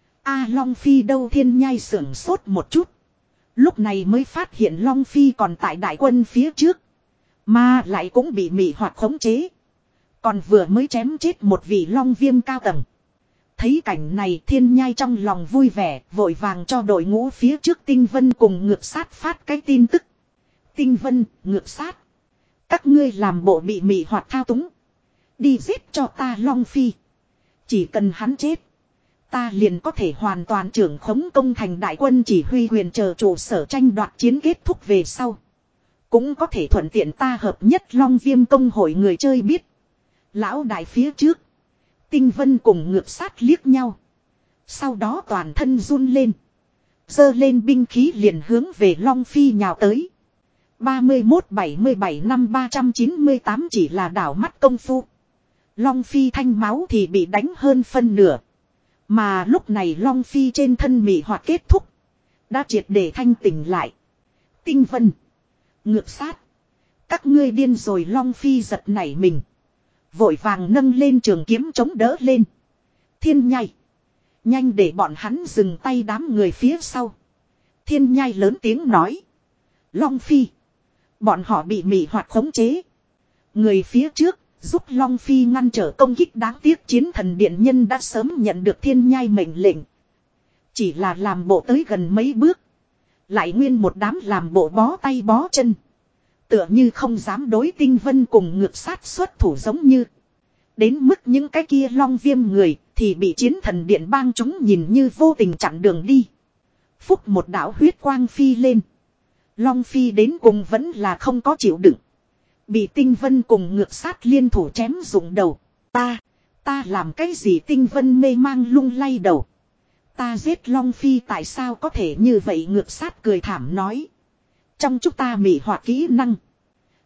A Long Phi đâu thiên nhai sưởng sốt một chút. Lúc này mới phát hiện Long Phi còn tại đại quân phía trước. Mà lại cũng bị mị hoạt khống chế. Còn vừa mới chém chết một vị Long Viêm cao tầng. Thấy cảnh này thiên nhai trong lòng vui vẻ. Vội vàng cho đội ngũ phía trước Tinh Vân cùng ngược sát phát cái tin tức. Tinh Vân, ngược sát. Các ngươi làm bộ bị mị hoạt thao túng. Đi giết cho ta Long Phi. Chỉ cần hắn chết. Ta liền có thể hoàn toàn trưởng khống công thành đại quân chỉ huy quyền chờ trụ sở tranh đoạt chiến kết thúc về sau. Cũng có thể thuận tiện ta hợp nhất Long Viêm công hội người chơi biết. Lão đại phía trước. Tinh Vân cùng ngược sát liếc nhau. Sau đó toàn thân run lên. Giơ lên binh khí liền hướng về Long Phi nhào tới. ba mươi mốt bảy mươi bảy năm ba trăm chín mươi tám chỉ là đảo mắt công phu. Long Phi thanh máu thì bị đánh hơn phân nửa. Mà lúc này Long Phi trên thân mị hoạt kết thúc. Đã triệt để thanh tỉnh lại. Tinh Vân. Ngược sát. Các ngươi điên rồi Long Phi giật nảy mình. Vội vàng nâng lên trường kiếm chống đỡ lên. Thiên nhai. Nhanh để bọn hắn dừng tay đám người phía sau. Thiên nhai lớn tiếng nói. Long Phi. Bọn họ bị mị hoạt khống chế. Người phía trước. Giúp Long Phi ngăn trở công kích đáng tiếc chiến thần điện nhân đã sớm nhận được thiên nhai mệnh lệnh. Chỉ là làm bộ tới gần mấy bước. Lại nguyên một đám làm bộ bó tay bó chân. Tựa như không dám đối Tinh Vân cùng ngược sát xuất thủ giống như. Đến mức những cái kia Long Viêm người thì bị chiến thần điện bang chúng nhìn như vô tình chặn đường đi. Phúc một đạo huyết quang phi lên. Long Phi đến cùng vẫn là không có chịu đựng. Bị Tinh Vân cùng ngược sát liên thủ chém rụng đầu. Ta, ta làm cái gì Tinh Vân mê mang lung lay đầu. Ta giết Long Phi tại sao có thể như vậy ngược sát cười thảm nói. Trong chúng ta mị hoạt kỹ năng.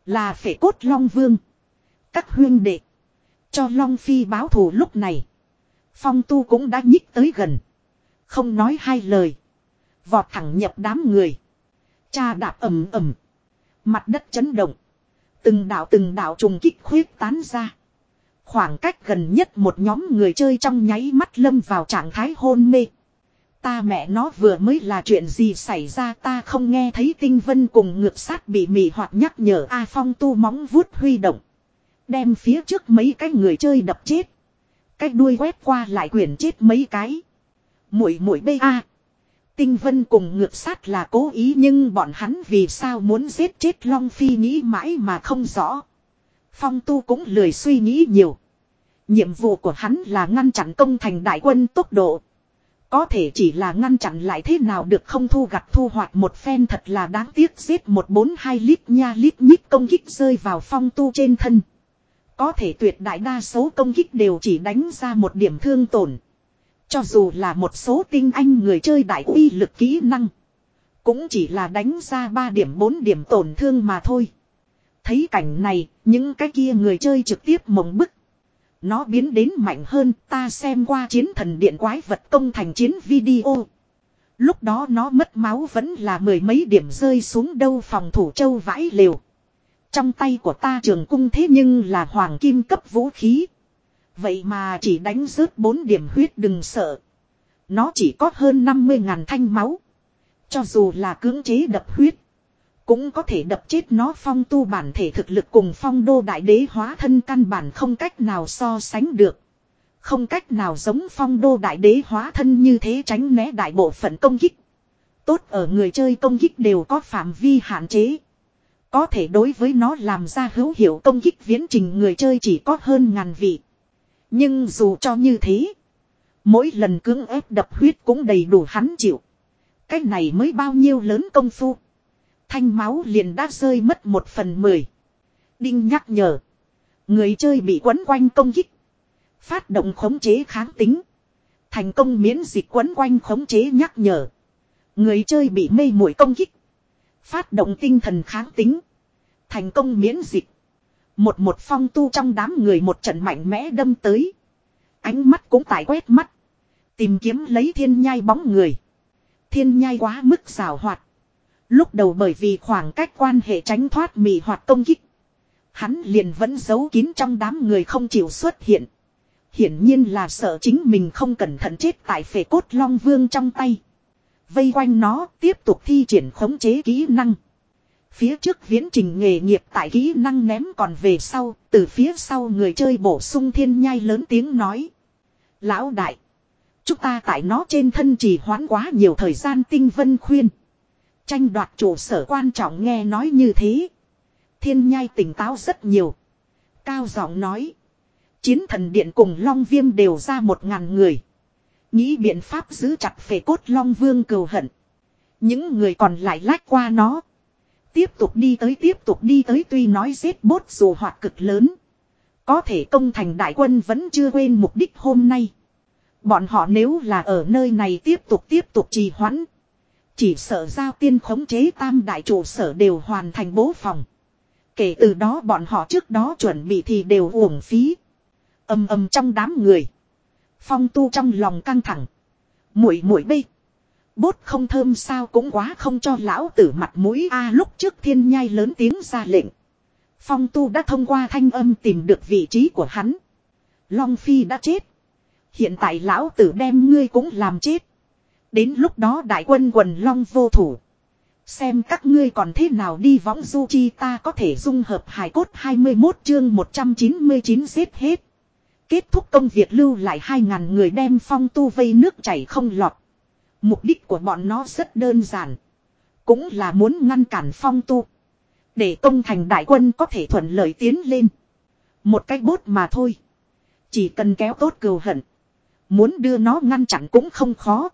Là phệ cốt Long Vương. Các huyên đệ. Cho Long Phi báo thù lúc này. Phong Tu cũng đã nhích tới gần. Không nói hai lời. Vọt thẳng nhập đám người. Cha đạp ầm ầm. Mặt đất chấn động. Từng đạo từng đạo trùng kích khuyết tán ra. Khoảng cách gần nhất một nhóm người chơi trong nháy mắt lâm vào trạng thái hôn mê. Ta mẹ nó vừa mới là chuyện gì xảy ra, ta không nghe thấy Tinh Vân cùng ngược sát bị mị hoặc nhắc nhở. A Phong Tu móng vuốt huy động. Đem phía trước mấy cái người chơi đập chết. Cái đuôi quét qua lại quyển chết mấy cái. Muội muội bê a. Tinh Vân cùng ngược sát là cố ý, nhưng bọn hắn vì sao muốn giết chết Long Phi nghĩ mãi mà không rõ. Phong Tu cũng lười suy nghĩ nhiều. Nhiệm vụ của hắn là ngăn chặn công thành đại quân tốc độ. Có thể chỉ là ngăn chặn lại thế nào được không thu gặt thu hoạch một phen thật là đáng tiếc, giết một bốn hai lít nha lít nhít công kích rơi vào Phong Tu trên thân. Có thể tuyệt đại đa số công kích đều chỉ đánh ra một điểm thương tổn. Cho dù là một số tinh anh người chơi đại uy lực kỹ năng. Cũng chỉ là đánh ra ba điểm bốn điểm tổn thương mà thôi. Thấy cảnh này, những cái kia người chơi trực tiếp mộng bức. Nó biến đến mạnh hơn, ta xem qua chiến thần điện quái vật công thành chiến video. Lúc đó nó mất máu vẫn là mười mấy điểm rơi xuống đâu, phòng thủ châu vãi lều. Trong tay của ta trường cung thế nhưng là hoàng kim cấp vũ khí. Vậy mà chỉ đánh rớt bốn điểm huyết, đừng sợ. Nó chỉ có hơn năm mươi ngàn thanh máu. Cho dù là cưỡng chế đập huyết, cũng có thể đập chết nó. Phong Tu bản thể thực lực cùng Phong Đô Đại Đế hóa thân căn bản không cách nào so sánh được. Không cách nào giống Phong Đô Đại Đế hóa thân như thế tránh né đại bộ phận công kích. Tốt ở người chơi công kích đều có phạm vi hạn chế. Có thể đối với nó làm ra hữu hiệu công kích viễn trình người chơi chỉ có hơn ngàn vị. Nhưng dù cho như thế, mỗi lần cưỡng ép đập huyết cũng đầy đủ hắn chịu. Cái này mới bao nhiêu lớn công phu. Thanh máu liền đã rơi mất một phần mười. Đinh nhắc nhở. Người chơi bị quấn quanh công kích. Phát động khống chế kháng tính. Thành công miễn dịch quấn quanh khống chế nhắc nhở. Người chơi bị mê muội công kích. Phát động tinh thần kháng tính. Thành công miễn dịch. Một một Phong Tu trong đám người một trận mạnh mẽ đâm tới. Ánh mắt cũng tại quét mắt. Tìm kiếm lấy Thiên Nhai bóng người. Thiên Nhai quá mức xảo hoạt. Lúc đầu bởi vì khoảng cách quan hệ tránh thoát mị hoạt công kích. Hắn liền vẫn giấu kín trong đám người không chịu xuất hiện. Hiển nhiên là sợ chính mình không cẩn thận chết tại phệ cốt Long Vương trong tay. Vây quanh nó tiếp tục thi triển khống chế kỹ năng. Phía trước viễn trình nghề nghiệp tại kỹ năng ném còn về sau. Từ phía sau người chơi bổ sung Thiên Nhai lớn tiếng nói. Lão đại, chúng ta tại nó trên thân trì hoãn quá nhiều thời gian. Tinh Vân khuyên. Tranh đoạt trụ sở quan trọng. Nghe nói như thế, Thiên Nhai tỉnh táo rất nhiều. Cao giọng nói. Chiến thần điện cùng Long Viêm đều ra một ngàn người. Nghĩ biện pháp giữ chặt phệ cốt Long Vương cừu hận. Những người còn lại lách qua nó. Tiếp tục đi tới tiếp tục đi tới. Tuy nói giết bốt dù hoạt cực lớn. Có thể công thành đại quân vẫn chưa quên mục đích hôm nay. Bọn họ nếu là ở nơi này tiếp tục tiếp tục trì hoãn. Chỉ sợ giao tiên khống chế tam đại trụ sở đều hoàn thành bố phòng. Kể từ đó bọn họ trước đó chuẩn bị thì đều uổng phí. Ầm ầm trong đám người. Phong Tu trong lòng căng thẳng. Muội muội bê. Bốt không thơm sao, cũng quá không cho lão tử mặt mũi a. Lúc trước Thiên Nhai lớn tiếng ra lệnh. Phong Tu đã thông qua thanh âm tìm được vị trí của hắn. Long Phi đã chết. Hiện tại lão tử đem ngươi cũng làm chết. Đến lúc đó đại quân quần long vô thủ. Xem các ngươi còn thế nào đi võng du chi. Ta có thể dung hợp hài cốt. Hai mươi mốt chương một trăm chín mươi chín giết hết. Kết thúc công việc lưu lại hai ngàn người đem Phong Tu vây nước chảy không lọt. Mục đích của bọn nó rất đơn giản. Cũng là muốn ngăn cản Phong Tu. Để công thành đại quân có thể thuận lợi tiến lên. Một cái bốt mà thôi. Chỉ cần kéo tốt cừu hận. Muốn đưa nó ngăn chặn cũng không khó.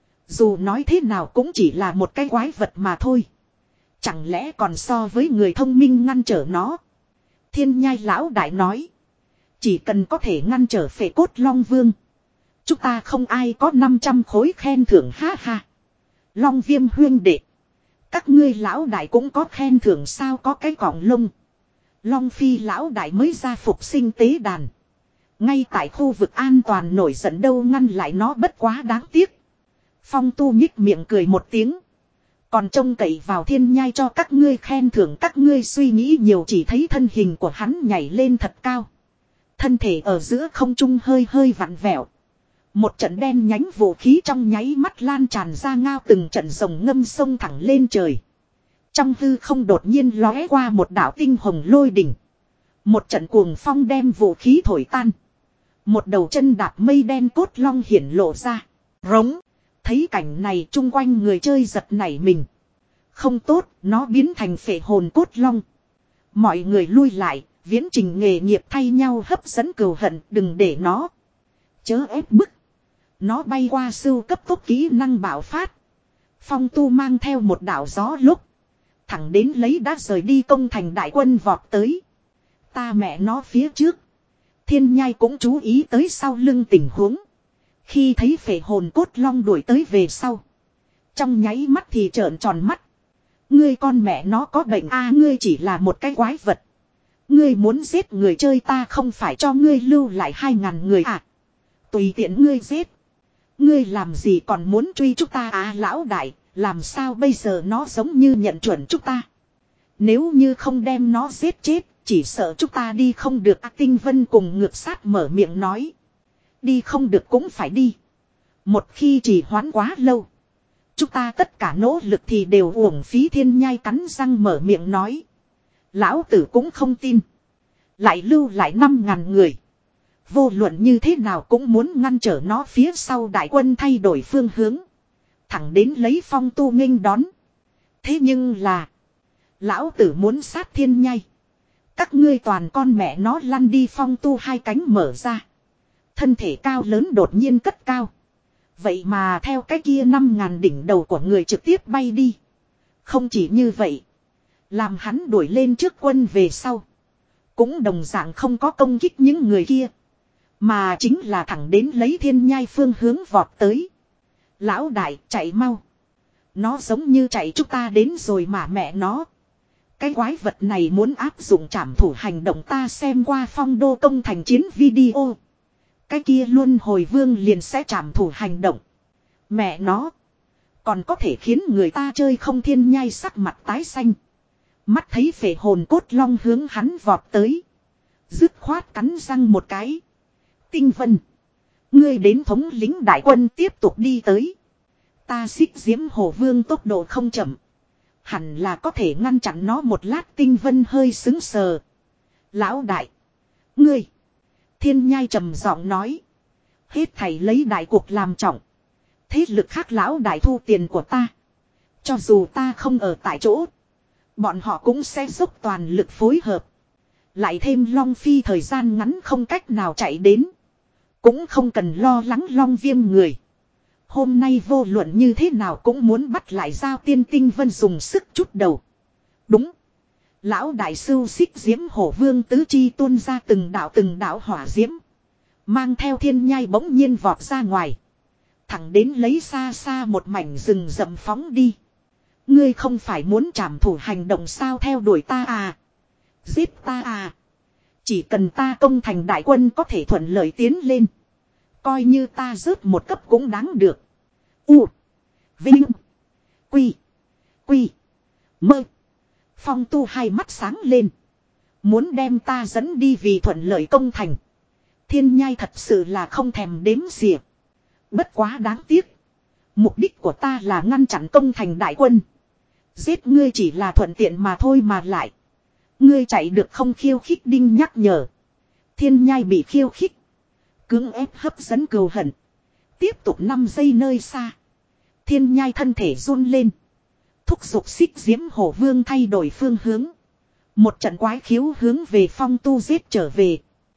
Dù nói thế nào cũng chỉ là một cái quái vật mà thôi. Chẳng lẽ còn so với người thông minh ngăn trở nó. Thiên Nhai lão đại nói. Chỉ cần có thể ngăn trở phệ cốt Long Vương. Chúng ta không ai có năm trăm khối khen thưởng ha ha. Long Viêm huyên đệ. Các ngươi lão đại cũng có khen thưởng sao, có cái cọng lông. Long Phi lão đại mới ra phục sinh tế đàn. Ngay tại khu vực an toàn nổi giận đâu ngăn lại nó bất quá đáng tiếc. Phong Tu nhích miệng cười một tiếng. Còn trông cậy vào thiên nhai cho các ngươi khen thưởng các ngươi suy nghĩ nhiều chỉ thấy thân hình của hắn nhảy lên thật cao. Thân thể ở giữa không trung hơi hơi vặn vẹo. Một trận đen nhánh vũ khí trong nháy mắt lan tràn ra ngao từng trận rồng ngâm sông thẳng lên trời. Trong hư không đột nhiên lóe qua một đạo tinh hồng lôi đỉnh. Một trận cuồng phong đem vũ khí thổi tan. Một đầu chân đạp mây đen cốt long hiển lộ ra. Rống. Thấy cảnh này chung quanh người chơi giật nảy mình. Không tốt, nó biến thành phệ hồn cốt long. Mọi người lui lại, viễn trình nghề nghiệp thay nhau hấp dẫn cừu hận, đừng để nó. Chớ ép bức. Nó bay qua sưu cấp tốc kỹ năng bạo phát. Phong Tu mang theo một đạo gió lúc. Thẳng đến lấy đã rời đi công thành đại quân vọt tới. Ta mẹ nó phía trước. Thiên nhai cũng chú ý tới sau lưng tình huống. Khi thấy phệ hồn cốt long đuổi tới về sau. Trong nháy mắt thì trợn tròn mắt. Ngươi con mẹ nó có bệnh a à, ngươi chỉ là một cái quái vật. Ngươi muốn giết người chơi ta không phải cho ngươi lưu lại hai ngàn người à. Tùy tiện ngươi giết. Ngươi làm gì còn muốn truy chúng ta à lão đại. Làm sao bây giờ nó giống như nhận chuẩn chúng ta. Nếu như không đem nó giết chết. Chỉ sợ chúng ta đi không được à, Tinh Vân cùng ngược sát mở miệng nói. Đi không được cũng phải đi. Một khi trì hoãn quá lâu. Chúng ta tất cả nỗ lực thì đều uổng phí thiên nhai cắn răng mở miệng nói. Lão tử cũng không tin. Lại lưu lại năm ngàn người. Vô luận như thế nào cũng muốn ngăn trở nó phía sau đại quân thay đổi phương hướng. Thẳng đến lấy Phong Tu nghênh đón. Thế nhưng là. Lão tử muốn sát thiên nhai. Các ngươi toàn con mẹ nó lăn đi. Phong Tu hai cánh mở ra. Thân thể cao lớn đột nhiên cất cao. Vậy mà theo cái kia năm ngàn đỉnh đầu của người trực tiếp bay đi. Không chỉ như vậy. Làm hắn đuổi lên trước quân về sau. Cũng đồng dạng không có công kích những người kia. Mà chính là thẳng đến lấy thiên nhai phương hướng vọt tới. Lão đại chạy mau. Nó giống như chạy chúng ta đến rồi mà mẹ nó. Cái quái vật này muốn áp dụng trảm thủ hành động ta xem qua Phong Đô công thành chiến video. Cái kia luôn hồi vương liền sẽ trảm thủ hành động. Mẹ nó. Còn có thể khiến người ta chơi không thiên nhai sắc mặt tái xanh. Mắt thấy phệ hồn cốt long hướng hắn vọt tới. Dứt khoát cắn răng một cái. Tinh Vân. Ngươi đến thống lĩnh đại quân tiếp tục đi tới. Ta xích diễm hổ vương tốc độ không chậm. Hẳn là có thể ngăn chặn nó một lát. Tinh Vân hơi xứng sờ. Lão đại. Ngươi. Thiên nhai trầm giọng nói. Hết thầy lấy đại cuộc làm trọng. Thế lực khác lão đại thu tiền của ta. Cho dù ta không ở tại chỗ. Bọn họ cũng sẽ dốc toàn lực phối hợp. Lại thêm Long Phi thời gian ngắn không cách nào chạy đến. Cũng không cần lo lắng Long Viêm người. Hôm nay vô luận như thế nào cũng muốn bắt lại Giao Tiên Tinh Vân dùng sức chút đầu. Đúng. Lão đại sưu xích diễm hổ vương tứ chi tuôn ra từng đạo từng đạo hỏa diễm. Mang theo thiên nhai bỗng nhiên vọt ra ngoài. Thẳng đến lấy xa xa một mảnh rừng rậm phóng đi. Ngươi không phải muốn trảm thủ hành động sao theo đuổi ta à. Giết ta à. Chỉ cần ta công thành đại quân có thể thuận lợi tiến lên. Coi như ta rớt một cấp cũng đáng được. U. Vinh. Quy. Quy. Mơ. Phong Tu hai mắt sáng lên. Muốn đem ta dẫn đi vì thuận lợi công thành. Thiên nhai thật sự là không thèm đếm xỉa. Bất quá đáng tiếc. Mục đích của ta là ngăn chặn công thành đại quân. Giết ngươi chỉ là thuận tiện mà thôi mà lại. Ngươi chạy được không khiêu khích đinh nhắc nhở. Thiên nhai bị khiêu khích. Cưỡng ép hấp dẫn cừu hận. Tiếp tục năm giây nơi xa. Thiên nhai thân thể run lên. Thúc giục xích diễm hổ vương thay đổi phương hướng. Một trận quái khiếu hướng về Phong Tu giết trở về.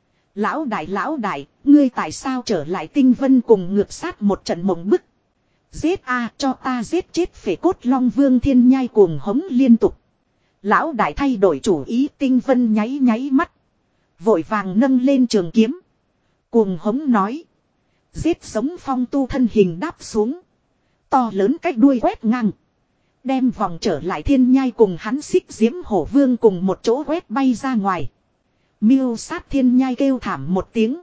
Lão đại lão đại, ngươi tại sao trở lại Tinh Vân cùng ngược sát một trận mộng bức. Giết a cho ta giết chết phệ cốt long vương thiên nhai cuồng hống liên tục. Lão đại thay đổi chủ ý. Tinh Vân nháy nháy mắt. Vội vàng nâng lên trường kiếm. Cuồng hống nói. Giết sống Phong Tu thân hình đáp xuống. To lớn cách đuôi quét ngang. Đem vòng trở lại thiên nhai cùng hắn xích diễm hổ vương cùng một chỗ quét bay ra ngoài. Miêu sát thiên nhai kêu thảm một tiếng.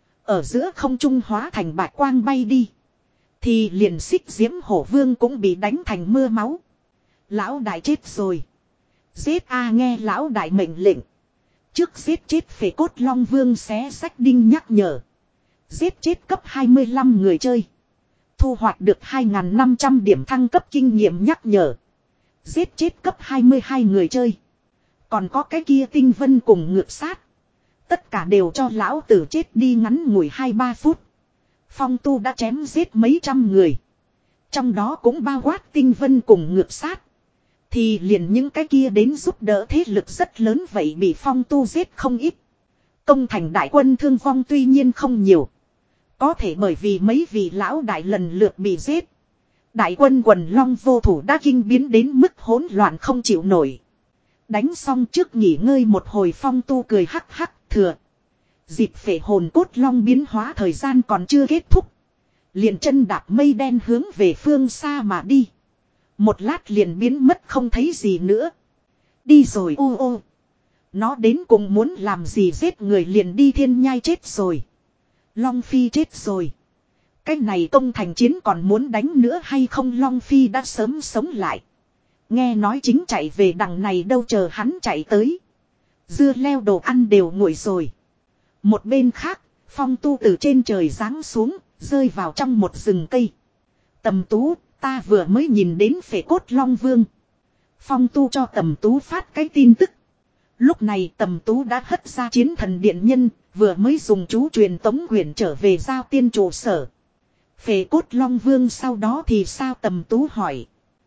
Ở giữa không trung hóa thành bạch quang bay đi. Thì liền xích diễm hổ vương cũng bị đánh thành mưa máu. Lão đại chết rồi. Giết a nghe lão đại mệnh lệnh. Trước giết chết phệ cốt long vương xé sách đinh nhắc nhở. Giết chết cấp hai mươi lăm người chơi. Thu hoạch được hai nghìn năm trăm điểm thăng cấp kinh nghiệm nhắc nhở. Giết chết cấp hai mươi hai người chơi. Còn có cái kia tinh vân cùng ngược sát. Tất cả đều cho lão tử chết đi ngắn ngủi hai ba phút. Phong tu đã chém giết mấy trăm người. Trong đó cũng bao quát tinh vân cùng ngược sát. Thì liền những cái kia đến giúp đỡ thế lực rất lớn vậy bị phong tu giết không ít. Công thành đại quân thương vong tuy nhiên không nhiều. Có thể bởi vì mấy vị lão đại lần lượt bị giết. Đại quân quần long vô thủ đã kinh biến đến mức hỗn loạn không chịu nổi. Đánh xong trước nghỉ ngơi một hồi phong tu cười hắc hắc thừa. Dịp phệ hồn cốt long biến hóa thời gian còn chưa kết thúc. Liền chân đạp mây đen hướng về phương xa mà đi. Một lát liền biến mất không thấy gì nữa. Đi rồi ô ô. Nó đến cùng muốn làm gì giết người liền đi thiên nhai chết rồi. Long Phi chết rồi. Cái này công thành chiến còn muốn đánh nữa hay không Long Phi đã sớm sống lại. Nghe nói chính chạy về đằng này đâu chờ hắn chạy tới. Dưa leo đồ ăn đều nguội rồi. Một bên khác, phong tu từ trên trời giáng xuống, rơi vào trong một rừng cây. Tầm tú, ta vừa mới nhìn đến phệ cốt long vương. Phong tu cho tầm tú phát cái tin tức. Lúc này tầm tú đã hất ra chiến thần điện nhân, vừa mới dùng chú truyền tống quyển trở về giao tiên trụ sở. Phệ cốt long vương sau đó thì sao tầm tú hỏi.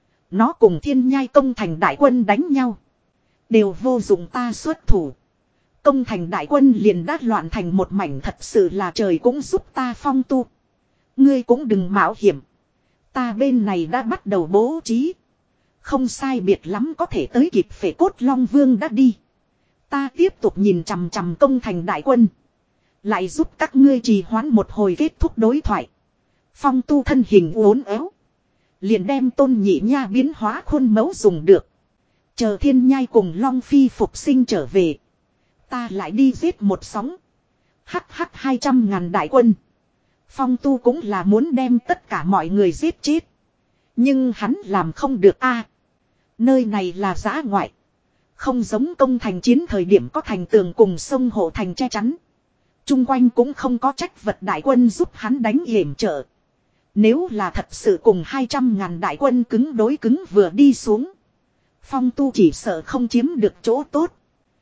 Nó cùng thiên nhai công thành đại quân đánh nhau. Đều vô dụng ta xuất thủ. Công thành đại quân liền đã loạn thành một mảnh thật sự là trời cũng giúp ta phong tu. Ngươi cũng đừng mạo hiểm. Ta bên này đã bắt đầu bố trí. Không sai biệt lắm có thể tới kịp phệ cốt long vương đã đi. Ta tiếp tục nhìn chằm chằm công thành đại quân. Lại giúp các ngươi trì hoãn một hồi kết thúc đối thoại. Phong tu thân hình uốn éo. Liền đem tôn nhị nha biến hóa khuôn mẫu dùng được. Chờ thiên nhai cùng long phi phục sinh trở về. Ta lại đi giết một sóng. Hắc hắc hai trăm ngàn đại quân. Phong tu cũng là muốn đem tất cả mọi người giết chết. Nhưng hắn làm không được a. Nơi này là giã ngoại. Không giống công thành chiến thời điểm có thành tường cùng sông hộ thành che chắn. Trung quanh cũng không có trách vật đại quân giúp hắn đánh yểm trợ. Nếu là thật sự cùng hai trăm ngàn đại quân cứng đối cứng vừa đi xuống. Phong tu chỉ sợ không chiếm được chỗ tốt.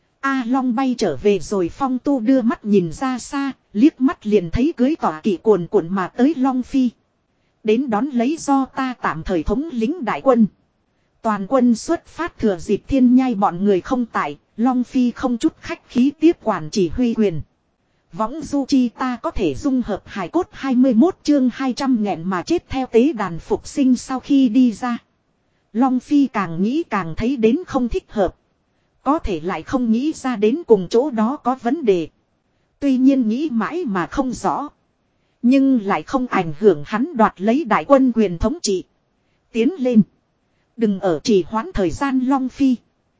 A Long bay trở về rồi phong tu đưa mắt nhìn ra xa, liếc mắt liền thấy cưới tỏa kỵ cuồn cuộn mà tới Long Phi. Đến đón lấy do ta tạm thời thống lính đại quân. Toàn quân xuất phát thừa dịp thiên nhai bọn người không tại, Long Phi không chút khách khí tiếp quản chỉ huy quyền. Võng du chi ta có thể dung hợp hài cốt hai mươi mốt chương hai trăm nghẹn mà chết theo tế đàn phục sinh sau khi đi ra. Long Phi càng nghĩ càng thấy đến không thích hợp. Có thể lại không nghĩ ra đến cùng chỗ đó có vấn đề. Tuy nhiên nghĩ mãi mà không rõ. Nhưng lại không ảnh hưởng hắn đoạt lấy đại quân quyền thống trị. Tiến lên. Đừng ở trì hoãn thời gian Long Phi.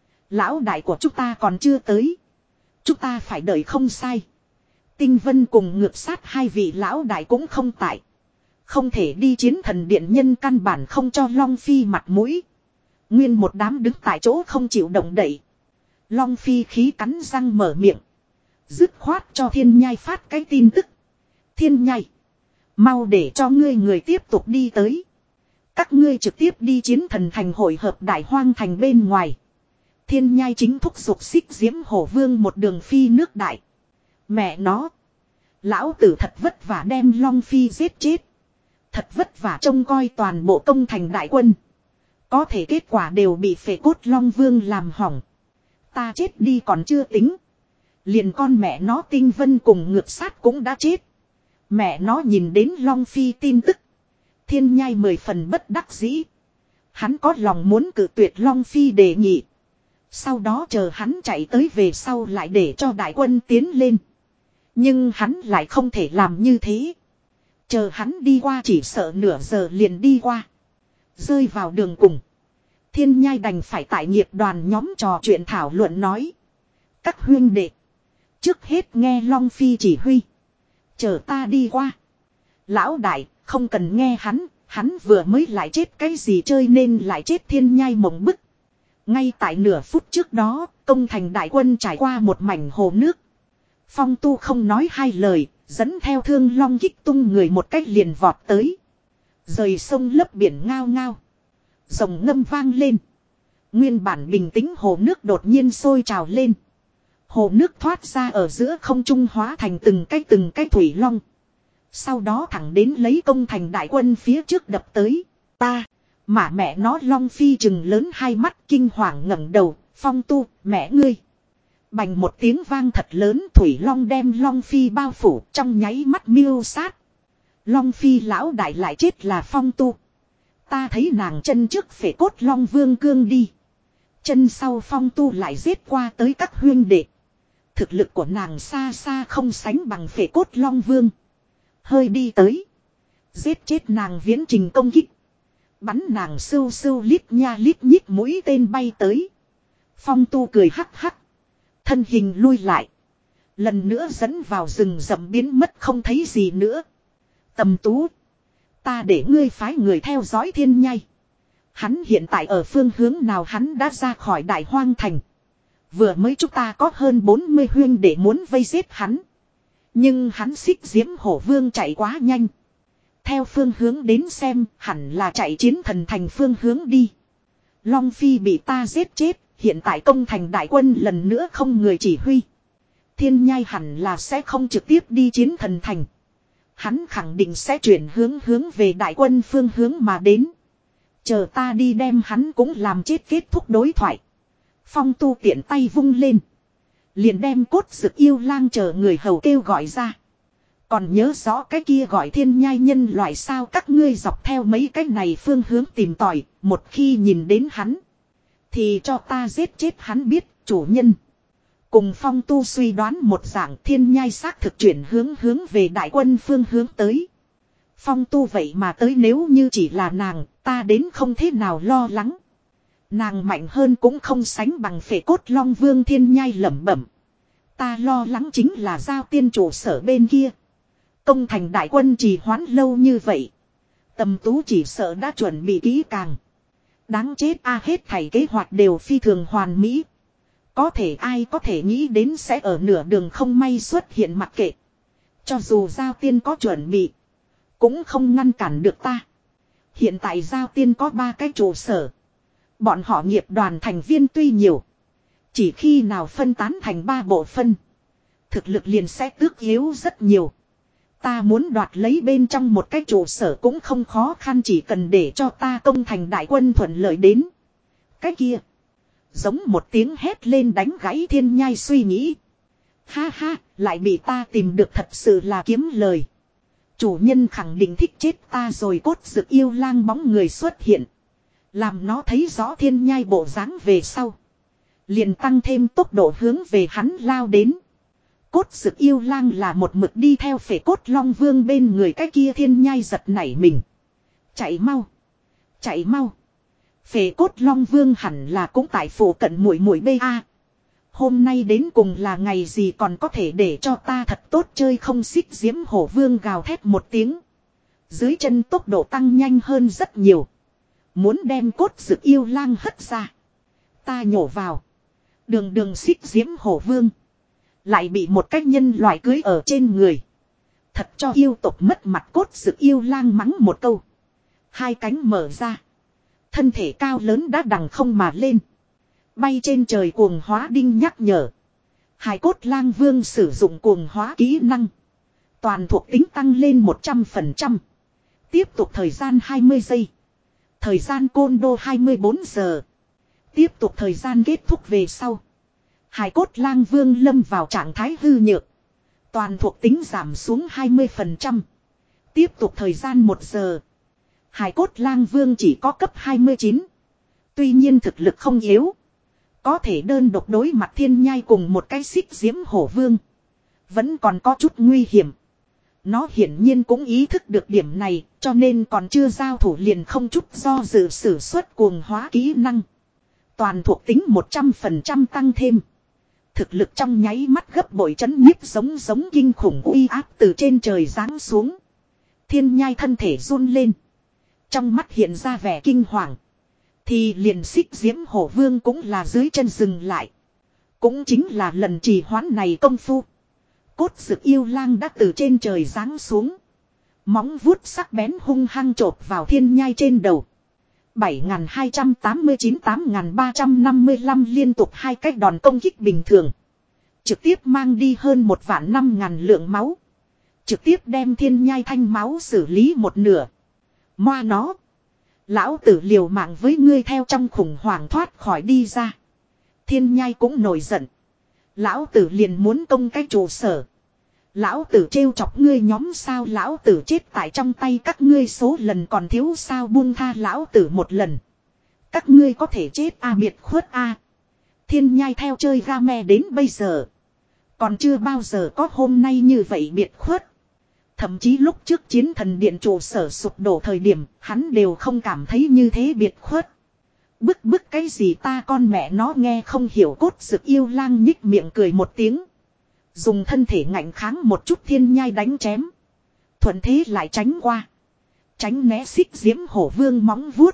Lão đại của chúng ta còn chưa tới. Chúng ta phải đợi không sai. Tinh Vân cùng ngược sát hai vị lão đại cũng không tại. Không thể đi chiến thần điện nhân căn bản không cho Long Phi mặt mũi. Nguyên một đám đứng tại chỗ không chịu động đậy. Long Phi khí cắn răng mở miệng. Dứt khoát cho thiên nhai phát cái tin tức. Thiên nhai. Mau để cho ngươi người tiếp tục đi tới. Các ngươi trực tiếp đi chiến thần thành hội hợp đại hoang thành bên ngoài. Thiên nhai chính thúc giục xích diễm hổ vương một đường phi nước đại. Mẹ nó. Lão tử thật vất vả đem Long Phi giết chết. Thật vất vả trông coi toàn bộ công thành đại quân. Có thể kết quả đều bị phệ cốt Long Vương làm hỏng. Ta chết đi còn chưa tính. Liền con mẹ nó Tinh Vân cùng ngược sát cũng đã chết. Mẹ nó nhìn đến Long Phi tin tức. Thiên nhai mười phần bất đắc dĩ. Hắn có lòng muốn cự tuyệt Long Phi đề nghị. Sau đó chờ hắn chạy tới về sau lại để cho đại quân tiến lên. Nhưng hắn lại không thể làm như thế. Chờ hắn đi qua chỉ sợ nửa giờ liền đi qua. Rơi vào đường cùng. Thiên nhai đành phải tại nghiệp đoàn nhóm trò chuyện thảo luận nói. Các huynh đệ. Trước hết nghe Long Phi chỉ huy. Chờ ta đi qua. Lão đại, không cần nghe hắn. Hắn vừa mới lại chết cái gì chơi nên lại chết thiên nhai mộng bức. Ngay tại nửa phút trước đó, công thành đại quân trải qua một mảnh hồ nước. Phong Tu không nói hai lời, dẫn theo Thương Long kích tung người một cách liền vọt tới. Rời sông lấp biển ngao ngao. Rồng ngâm vang lên. Nguyên bản bình tĩnh hồ nước đột nhiên sôi trào lên. Hồ nước thoát ra ở giữa không trung hóa thành từng cái từng cái thủy long. Sau đó thẳng đến lấy công thành đại quân phía trước đập tới. Ta, mà mẹ nó Long Phi trừng lớn hai mắt kinh hoàng ngẩng đầu. Phong Tu, mẹ ngươi. Bành một tiếng vang thật lớn, thủy long đem Long Phi bao phủ trong nháy mắt miêu sát. Long Phi lão đại lại chết là Phong Tu. Ta thấy nàng chân trước phể cốt Long Vương cương đi. Chân sau Phong Tu lại giết qua tới các huyên đệ. Thực lực của nàng xa xa không sánh bằng phể cốt Long Vương. Hơi đi tới. Giết chết nàng viễn trình công kích. Bắn nàng sưu sưu lít nha lít nhít mũi tên bay tới. Phong Tu cười hắc hắc. Thân hình lui lại. Lần nữa dẫn vào rừng rậm biến mất không thấy gì nữa. Tầm Tú. Ta để ngươi phái người theo dõi thiên nhai. Hắn hiện tại ở phương hướng nào hắn đã ra khỏi đại hoang thành. Vừa mới chúng ta có hơn bốn mươi huyên để muốn vây giết hắn. Nhưng hắn xích diễm hổ vương chạy quá nhanh. Theo phương hướng đến xem hẳn là chạy chiến thần thành phương hướng đi. Long Phi bị ta giết chết. Hiện tại công thành đại quân lần nữa không người chỉ huy. Thiên nhai hẳn là sẽ không trực tiếp đi chiến thần thành. Hắn khẳng định sẽ chuyển hướng hướng về đại quân phương hướng mà đến. Chờ ta đi đem hắn cũng làm chết kết thúc đối thoại. Phong Tu tiện tay vung lên. Liền đem cốt dực yêu lang chờ người hầu kêu gọi ra. Còn nhớ rõ cái kia gọi thiên nhai nhân loại sao các ngươi dọc theo mấy cái này phương hướng tìm tòi. Một khi nhìn đến hắn. Thì cho ta giết chết hắn biết chủ nhân. Cùng Phong Tu suy đoán một dạng thiên nhai xác thực chuyển hướng hướng về đại quân phương hướng tới. Phong Tu vậy mà tới nếu như chỉ là nàng, ta đến không thế nào lo lắng. Nàng mạnh hơn cũng không sánh bằng phệ cốt Long Vương thiên nhai lẩm bẩm. Ta lo lắng chính là giao tiên trụ sở bên kia. Công thành đại quân trì hoãn lâu như vậy. Tầm Tú chỉ sợ đã chuẩn bị kỹ càng. Đáng chết a hết thảy kế hoạch đều phi thường hoàn mỹ. Có thể ai có thể nghĩ đến sẽ ở nửa đường không may xuất hiện mặc kệ. Cho dù giao tiên có chuẩn bị. Cũng không ngăn cản được ta. Hiện tại giao tiên có ba cái trụ sở. Bọn họ nghiệp đoàn thành viên tuy nhiều. Chỉ khi nào phân tán thành ba bộ phân. Thực lực liền sẽ tước yếu rất nhiều. Ta muốn đoạt lấy bên trong một cái trụ sở cũng không khó khăn chỉ cần để cho ta công thành đại quân thuận lợi đến. Cái kia. Giống một tiếng hét lên đánh gãy thiên nhai suy nghĩ. Ha ha, lại bị ta tìm được thật sự là kiếm lời. Chủ nhân khẳng định thích chết ta rồi cốt dực yêu lang bóng người xuất hiện. Làm nó thấy rõ thiên nhai bộ dáng về sau. Liền tăng thêm tốc độ hướng về hắn lao đến. Cốt dực yêu lang là một mực đi theo phể cốt Long Vương bên người cái kia thiên nhai giật nảy mình. Chạy mau. Chạy mau. Phể cốt Long Vương hẳn là cũng tại phủ cận muội muội bê a. Hôm nay đến cùng là ngày gì còn có thể để cho ta thật tốt chơi không xích diễm hổ vương gào thét một tiếng. Dưới chân tốc độ tăng nhanh hơn rất nhiều. Muốn đem cốt dực yêu lang hất ra. Ta nhổ vào. Đường đường xích diễm hổ vương. Lại bị một cách nhân loại cưới ở trên người. Thật cho yêu tộc mất mặt cốt dực yêu lang mắng một câu. Hai cánh mở ra. Thân thể cao lớn đã đằng không mà lên. Bay trên trời cuồng hóa đinh nhắc nhở. Hải cốt lang vương sử dụng cuồng hóa kỹ năng. Toàn thuộc tính tăng lên một trăm phần trăm. Tiếp tục thời gian hai mươi giây. Thời gian côn đô hai mươi bốn giờ. Tiếp tục thời gian kết thúc về sau. Hải cốt lang vương lâm vào trạng thái hư nhược. Toàn thuộc tính giảm xuống hai mươi phần trăm. Tiếp tục thời gian một giờ. Hải cốt lang vương chỉ có cấp hai mươi chín. Tuy nhiên thực lực không yếu. Có thể đơn độc đối mặt thiên nhai cùng một cái xích diễm hổ vương. Vẫn còn có chút nguy hiểm. Nó hiển nhiên cũng ý thức được điểm này, cho nên còn chưa giao thủ liền không chút do dự sử xuất cuồng hóa kỹ năng. Toàn thuộc tính một trăm phần trăm tăng thêm. Thực lực trong nháy mắt gấp bội chấn nhiếp giống giống kinh khủng uy áp từ trên trời giáng xuống. Thiên nhai thân thể run lên. Trong mắt hiện ra vẻ kinh hoàng. Thì liền xích diễm hổ vương cũng là dưới chân dừng lại. Cũng chính là lần trì hoãn này công phu. Cốt dực yêu lang đã từ trên trời giáng xuống. Móng vuốt sắc bén hung hăng chộp vào thiên nhai trên đầu. bảy nghìn hai trăm tám mươi chín tám nghìn ba trăm năm mươi lăm liên tục hai cách đòn công kích bình thường. Trực tiếp mang đi hơn một vạn năm ngàn lượng máu. Trực tiếp đem thiên nhai thanh máu xử lý một nửa. Moa nó. Lão tử liều mạng với ngươi theo trong khủng hoảng thoát khỏi đi ra. Thiên nhai cũng nổi giận. Lão tử liền muốn công cái trụ sở. Lão tử trêu chọc ngươi nhóm sao lão tử chết tại trong tay các ngươi số lần còn thiếu sao buông tha lão tử một lần. Các ngươi có thể chết a à, biệt khuất a à. Thiên nhai theo chơi game đến bây giờ. Còn chưa bao giờ có hôm nay như vậy biệt khuất. Thậm chí lúc trước chiến thần điện trụ sở sụp đổ thời điểm hắn đều không cảm thấy như thế biệt khuất. Bức bức cái gì ta con mẹ nó nghe không hiểu cốt dực yêu lang nhích miệng cười một tiếng. Dùng thân thể ngạnh kháng một chút thiên nhai đánh chém. Thuận thế lại tránh qua. Tránh né xích diễm hổ vương móng vuốt.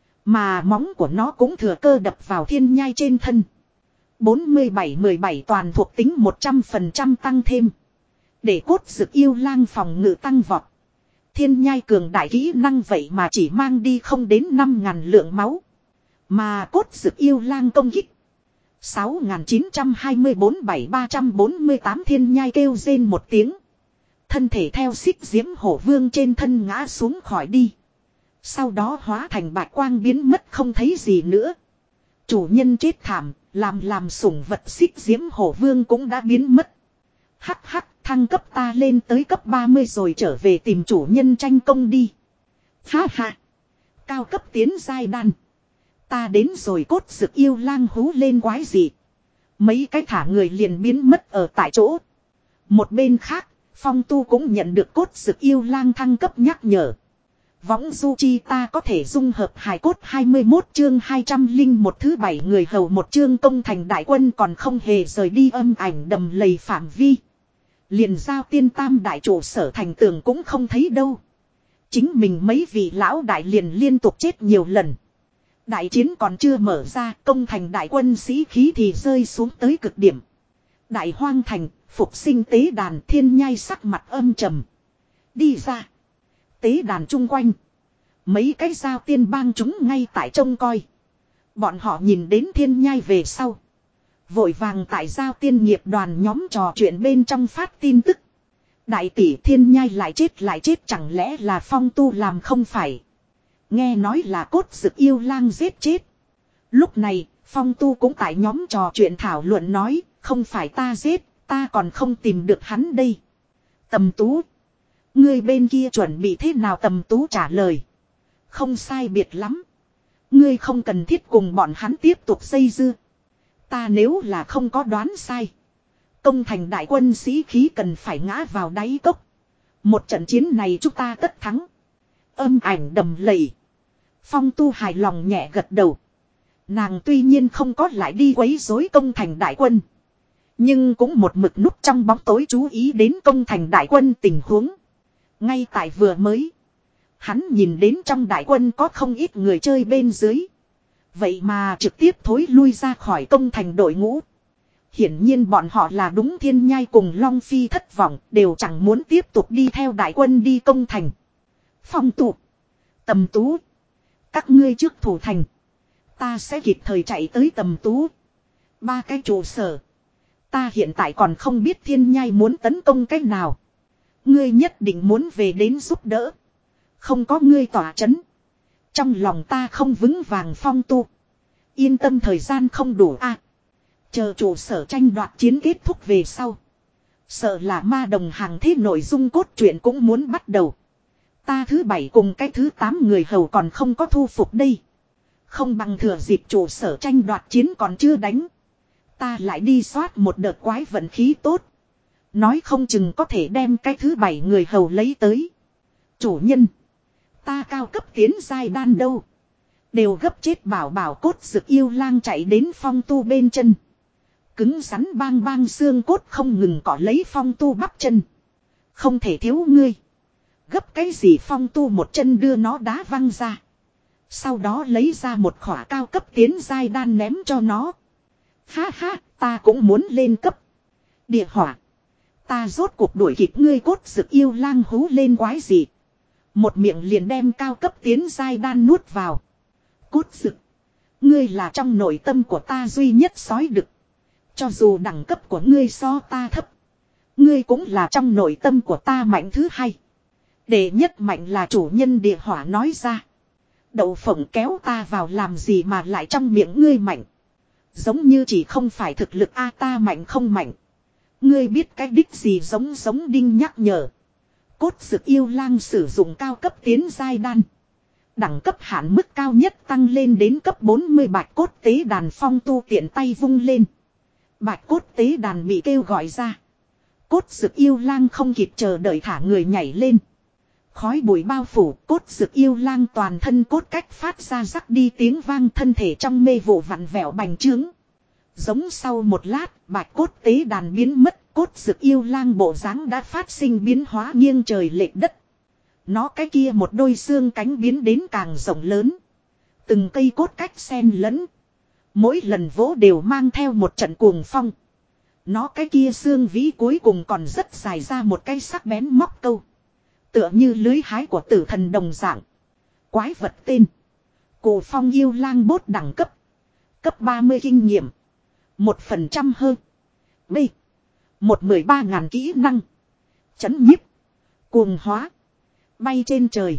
Mà móng của nó cũng thừa cơ đập vào thiên nhai trên thân. bốn mươi bảy mười bảy toàn thuộc tính một trăm phần trăm tăng thêm. Để cốt dực yêu lang phòng ngự tăng vọt. Thiên nhai cường đại kỹ năng vậy mà chỉ mang đi không đến năm ngàn lượng máu. Mà cốt dực yêu lang công kích. sáu nghìn chín trăm hai mươi bốn bảy ba trăm bốn mươi tám thiên nhai kêu rên một tiếng. Thân thể theo xích diễm hổ vương trên thân ngã xuống khỏi đi. Sau đó hóa thành bạch quang biến mất không thấy gì nữa. Chủ nhân chết thảm, làm làm sủng vật xích diễm hổ vương cũng đã biến mất. Hắc hắc, thăng cấp ta lên tới cấp ba mươi rồi trở về tìm chủ nhân tranh công đi. Ha ha. Cao cấp tiến giai đan. Ta đến rồi cốt dực yêu lang hú lên quái gì. Mấy cái thả người liền biến mất ở tại chỗ. Một bên khác, Phong Tu cũng nhận được cốt dực yêu lang thăng cấp nhắc nhở. Võng du chi ta có thể dung hợp hài cốt hai mươi mốt chương hai trăm linh một thứ bảy người hầu một chương công thành đại quân còn không hề rời đi âm ảnh đầm lầy phạm vi. Liền giao tiên tam đại trụ sở thành tường cũng không thấy đâu. Chính mình mấy vị lão đại liền liên tục chết nhiều lần. Đại chiến còn chưa mở ra, công thành đại quân sĩ khí thì rơi xuống tới cực điểm. Đại hoang thành, phục sinh tế đàn thiên nhai sắc mặt âm trầm. Đi ra. Tế đàn chung quanh. Mấy cái giao tiên bang chúng ngay tại trông coi. Bọn họ nhìn đến thiên nhai về sau. Vội vàng tại giao tiên nghiệp đoàn nhóm trò chuyện bên trong phát tin tức. Đại tỷ thiên nhai lại chết lại chết chẳng lẽ là Phong Tu làm không phải. Nghe nói là cốt dực yêu lang giết chết. Lúc này, Phong Tu cũng tại nhóm trò chuyện thảo luận nói, không phải ta giết, ta còn không tìm được hắn đây. Tầm Tú. Ngươi bên kia chuẩn bị thế nào Tầm Tú trả lời. Không sai biệt lắm. Ngươi không cần thiết cùng bọn hắn tiếp tục xây dưa. Ta nếu là không có đoán sai. Công thành đại quân sĩ khí cần phải ngã vào đáy cốc. Một trận chiến này chúng ta tất thắng. Âm ảnh đầm lầy. Phong Tu hài lòng nhẹ gật đầu. Nàng tuy nhiên không có lại đi quấy rối công thành đại quân. Nhưng cũng một mực núp trong bóng tối chú ý đến công thành đại quân tình huống. Ngay tại vừa mới. Hắn nhìn đến trong đại quân có không ít người chơi bên dưới. Vậy mà trực tiếp thối lui ra khỏi công thành đội ngũ. Hiển nhiên bọn họ là đúng thiên nhai cùng Long Phi thất vọng. Đều chẳng muốn tiếp tục đi theo đại quân đi công thành. Phong tụ. Tầm Tú. Các ngươi trước thủ thành. Ta sẽ kịp thời chạy tới Tầm Tú. Ba cái trụ sở. Ta hiện tại còn không biết thiên nhai muốn tấn công cách nào. Ngươi nhất định muốn về đến giúp đỡ. Không có ngươi tỏa chấn. Trong lòng ta không vững vàng Phong Tu. Yên tâm thời gian không đủ a. À, chờ trụ sở tranh đoạt chiến kết thúc về sau. Sợ là ma đồng hàng thế nội dung cốt truyện cũng muốn bắt đầu. Ta thứ bảy cùng cái thứ tám người hầu còn không có thu phục đây. Không bằng thừa dịp trụ sở tranh đoạt chiến còn chưa đánh. Ta lại đi soát một đợt quái vận khí tốt. Nói không chừng có thể đem cái thứ bảy người hầu lấy tới. Chủ nhân. Ta cao cấp tiến giai đan đâu. Đều gấp chết bảo bảo cốt dược yêu lang chạy đến Phong Tu bên chân. Cứng rắn bang bang xương cốt không ngừng cỏ lấy Phong Tu bắp chân. Không thể thiếu ngươi. Gấp cái gì Phong Tu một chân đưa nó đá văng ra. Sau đó lấy ra một khỏa cao cấp tiến giai đan ném cho nó. Ha ha, ta cũng muốn lên cấp. Địa hỏa. Ta rốt cuộc đuổi kịp ngươi cốt dược yêu lang hú lên quái gì. Một miệng liền đem cao cấp tiến giai đan nuốt vào. Cốt dược. Ngươi là trong nội tâm của ta duy nhất sói đực. Cho dù đẳng cấp của ngươi so ta thấp. Ngươi cũng là trong nội tâm của ta mạnh thứ hai. Đệ nhất mạnh là chủ nhân địa hỏa nói ra. Đậu phộng kéo ta vào làm gì mà lại trong miệng ngươi mạnh. Giống như chỉ không phải thực lực a ta mạnh không mạnh. Ngươi biết cái đích gì giống giống đinh nhắc nhở. Cốt dược yêu lang sử dụng cao cấp tiến giai đan. Đẳng cấp hạn mức cao nhất tăng lên đến cấp bốn mươi bạch cốt tế đàn Phong Tu tiện tay vung lên. Bạch cốt tế đàn bị kêu gọi ra. Cốt dược yêu lang không kịp chờ đợi thả người nhảy lên. Khói bụi bao phủ cốt dược yêu lang toàn thân cốt cách phát ra rắc đi tiếng vang thân thể trong mê vụ vặn vẹo bành trướng. Giống sau một lát bạch cốt tế đàn biến mất cốt dược yêu lang bộ dáng đã phát sinh biến hóa nghiêng trời lệch đất. Nó cái kia một đôi xương cánh biến đến càng rộng lớn. Từng cây cốt cách xen lẫn. Mỗi lần vỗ đều mang theo một trận cuồng phong. Nó cái kia xương vĩ cuối cùng còn rất dài ra một cây sắc bén móc câu. Tựa như lưới hái của tử thần đồng dạng. Quái vật tên. Cổ phong yêu lang bốt đẳng cấp. Cấp ba mươi kinh nghiệm. Một phần trăm hơn. B. Một mười ba ngàn kỹ năng. Chấn nhiếp. Cuồng hóa. Bay trên trời.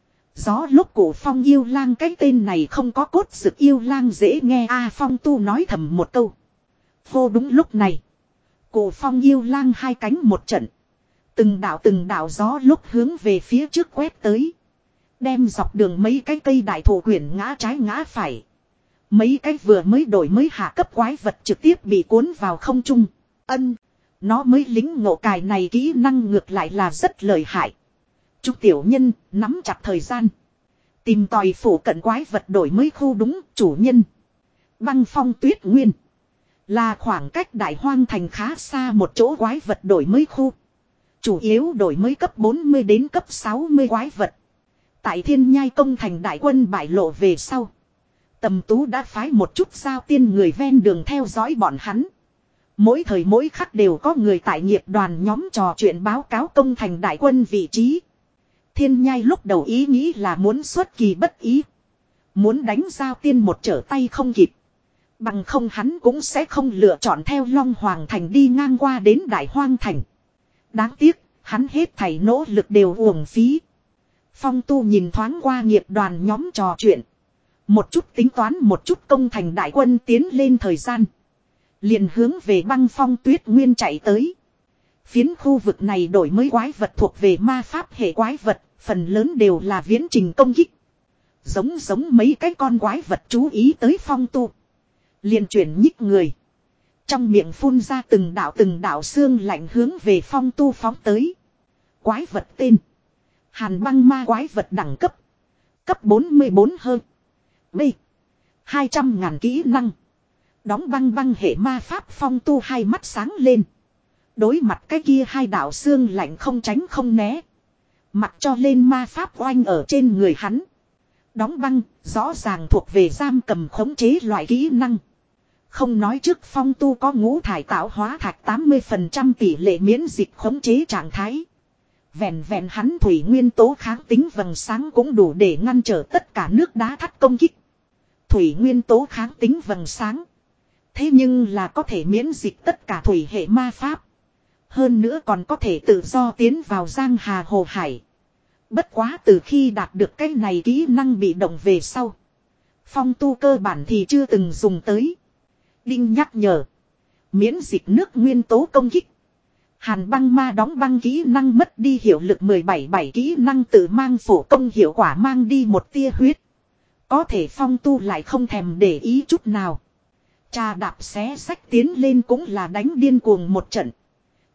Gió lúc cổ phong yêu lang cái tên này không có cốt dược yêu lang dễ nghe a Phong Tu nói thầm một câu. Vô đúng lúc này. Cổ phong yêu lang hai cánh một trận. Từng đạo từng đạo gió lúc hướng về phía trước quét tới. Đem dọc đường mấy cái cây đại thụ quyển ngã trái ngã phải. Mấy cái vừa mới đổi mới hạ cấp quái vật trực tiếp bị cuốn vào không trung. Ân. Nó mới lính ngộ cài này kỹ năng ngược lại là rất lợi hại. Chúc tiểu nhân nắm chặt thời gian. Tìm tòi phủ cận quái vật đổi mới khu đúng chủ nhân. Băng phong tuyết nguyên. Là khoảng cách đại hoang thành khá xa một chỗ quái vật đổi mới khu. Chủ yếu đổi mới cấp bốn mươi đến cấp sáu mươi quái vật. Tại thiên nhai công thành đại quân bại lộ về sau. Tầm Tú đã phái một chút giao tiên người ven đường theo dõi bọn hắn. Mỗi thời mỗi khắc đều có người tại nghiệp đoàn nhóm trò chuyện báo cáo công thành đại quân vị trí. Thiên nhai lúc đầu ý nghĩ là muốn xuất kỳ bất ý. Muốn đánh giao tiên một trở tay không kịp. Bằng không hắn cũng sẽ không lựa chọn theo Long Hoàng Thành đi ngang qua đến Đại Hoang Thành. Đáng tiếc, hắn hết thảy nỗ lực đều uổng phí. Phong Tu nhìn thoáng qua nghiệp đoàn nhóm trò chuyện. Một chút tính toán một chút công thành đại quân tiến lên thời gian. Liền hướng về băng phong tuyết nguyên chạy tới. Phiến khu vực này đổi mới quái vật thuộc về ma pháp hệ quái vật, phần lớn đều là viễn trình công kích. Giống giống mấy cái con quái vật chú ý tới Phong Tu. Liền chuyển nhích người. Trong miệng phun ra từng đạo từng đạo xương lạnh hướng về Phong Tu phóng tới. Quái vật tên. Hàn băng ma quái vật đẳng cấp. Cấp bốn mươi bốn hơn. B. hai trăm ngàn kỹ năng. Đóng băng băng hệ ma pháp Phong Tu hai mắt sáng lên. Đối mặt cái kia hai đạo xương lạnh không tránh không né. Mặc cho lên ma pháp oanh ở trên người hắn. Đóng băng rõ ràng thuộc về giam cầm khống chế loại kỹ năng. Không nói trước Phong Tu có ngũ thải tạo hóa thạch tám mươi phần trăm tỷ lệ miễn dịch khống chế trạng thái. Vẹn vẹn hắn thủy nguyên tố kháng tính vầng sáng cũng đủ để ngăn trở tất cả nước đá thắt công kích. Thủy nguyên tố kháng tính vầng sáng. Thế nhưng là có thể miễn dịch tất cả thủy hệ ma pháp. Hơn nữa còn có thể tự do tiến vào giang hà hồ hải. Bất quá từ khi đạt được cái này kỹ năng bị động về sau. Phong Tu cơ bản thì chưa từng dùng tới. Đinh nhắc nhở. Miễn dịch nước nguyên tố công kích. Hàn băng ma đóng băng kỹ năng mất đi hiệu lực mười bảy bảy kỹ năng tự mang phổ công hiệu quả mang đi một tia huyết. Có thể Phong Tu lại không thèm để ý chút nào. Trà đạp xé sách tiến lên cũng là đánh điên cuồng một trận.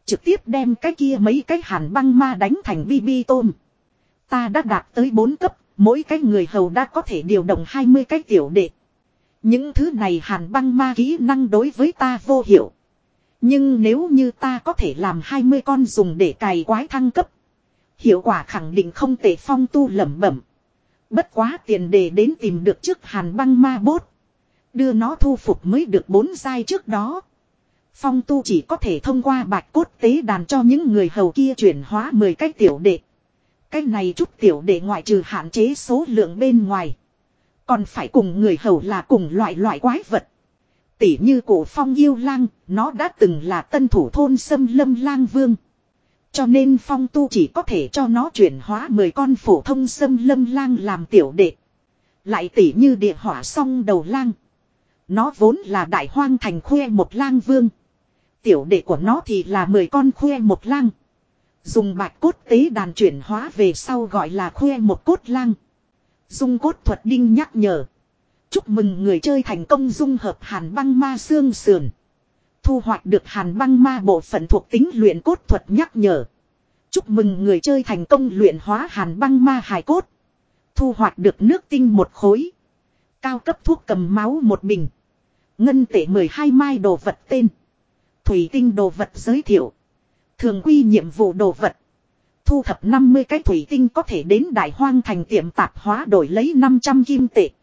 Trực tiếp đem cái kia mấy cái hàn băng ma đánh thành bi bi tôm. Ta đã đạt tới bốn cấp, mỗi cái người hầu đã có thể điều động hai mươi cái tiểu đệ. Những thứ này hàn băng ma kỹ năng đối với ta vô hiệu. Nhưng nếu như ta có thể làm hai mươi con dùng để cày quái thăng cấp. Hiệu quả khẳng định không tệ. Phong Tu lẩm bẩm. Bất quá tiền đề đến tìm được trước hàn băng ma bốt. Đưa nó thu phục mới được bốn giai trước đó. Phong Tu chỉ có thể thông qua bạch cốt tế đàn cho những người hầu kia chuyển hóa mười cái tiểu đệ. Cái này chút tiểu đệ ngoại trừ hạn chế số lượng bên ngoài. Còn phải cùng người hầu là cùng loại loại quái vật. Tỉ như cổ phong yêu lang, nó đã từng là tân thủ thôn Sâm Lâm Lang Vương. Cho nên Phong Tu chỉ có thể cho nó chuyển hóa mười con phổ thông Sâm Lâm Lang làm tiểu đệ. Lại tỉ như địa hỏa song đầu lang. Nó vốn là đại hoang thành khoe một lang vương. Tiểu đệ của nó thì là mười con khoe một lang. Dùng bạch cốt tế đàn chuyển hóa về sau gọi là khoe một cốt lang. Dung cốt thuật đinh nhắc nhở. Chúc mừng người chơi thành công dung hợp hàn băng ma xương sườn. Thu hoạch được hàn băng ma bộ phận thuộc tính luyện cốt thuật nhắc nhở. Chúc mừng người chơi thành công luyện hóa hàn băng ma hài cốt. Thu hoạch được nước tinh một khối. Cao cấp thuốc cầm máu một bình. Ngân tệ mười hai mai đồ vật tên. Thủy tinh đồ vật giới thiệu. Thường quy nhiệm vụ đồ vật. Thu thập năm mươi cái thủy tinh có thể đến đại hoang thành tiệm tạp hóa đổi lấy năm trăm kim tệ.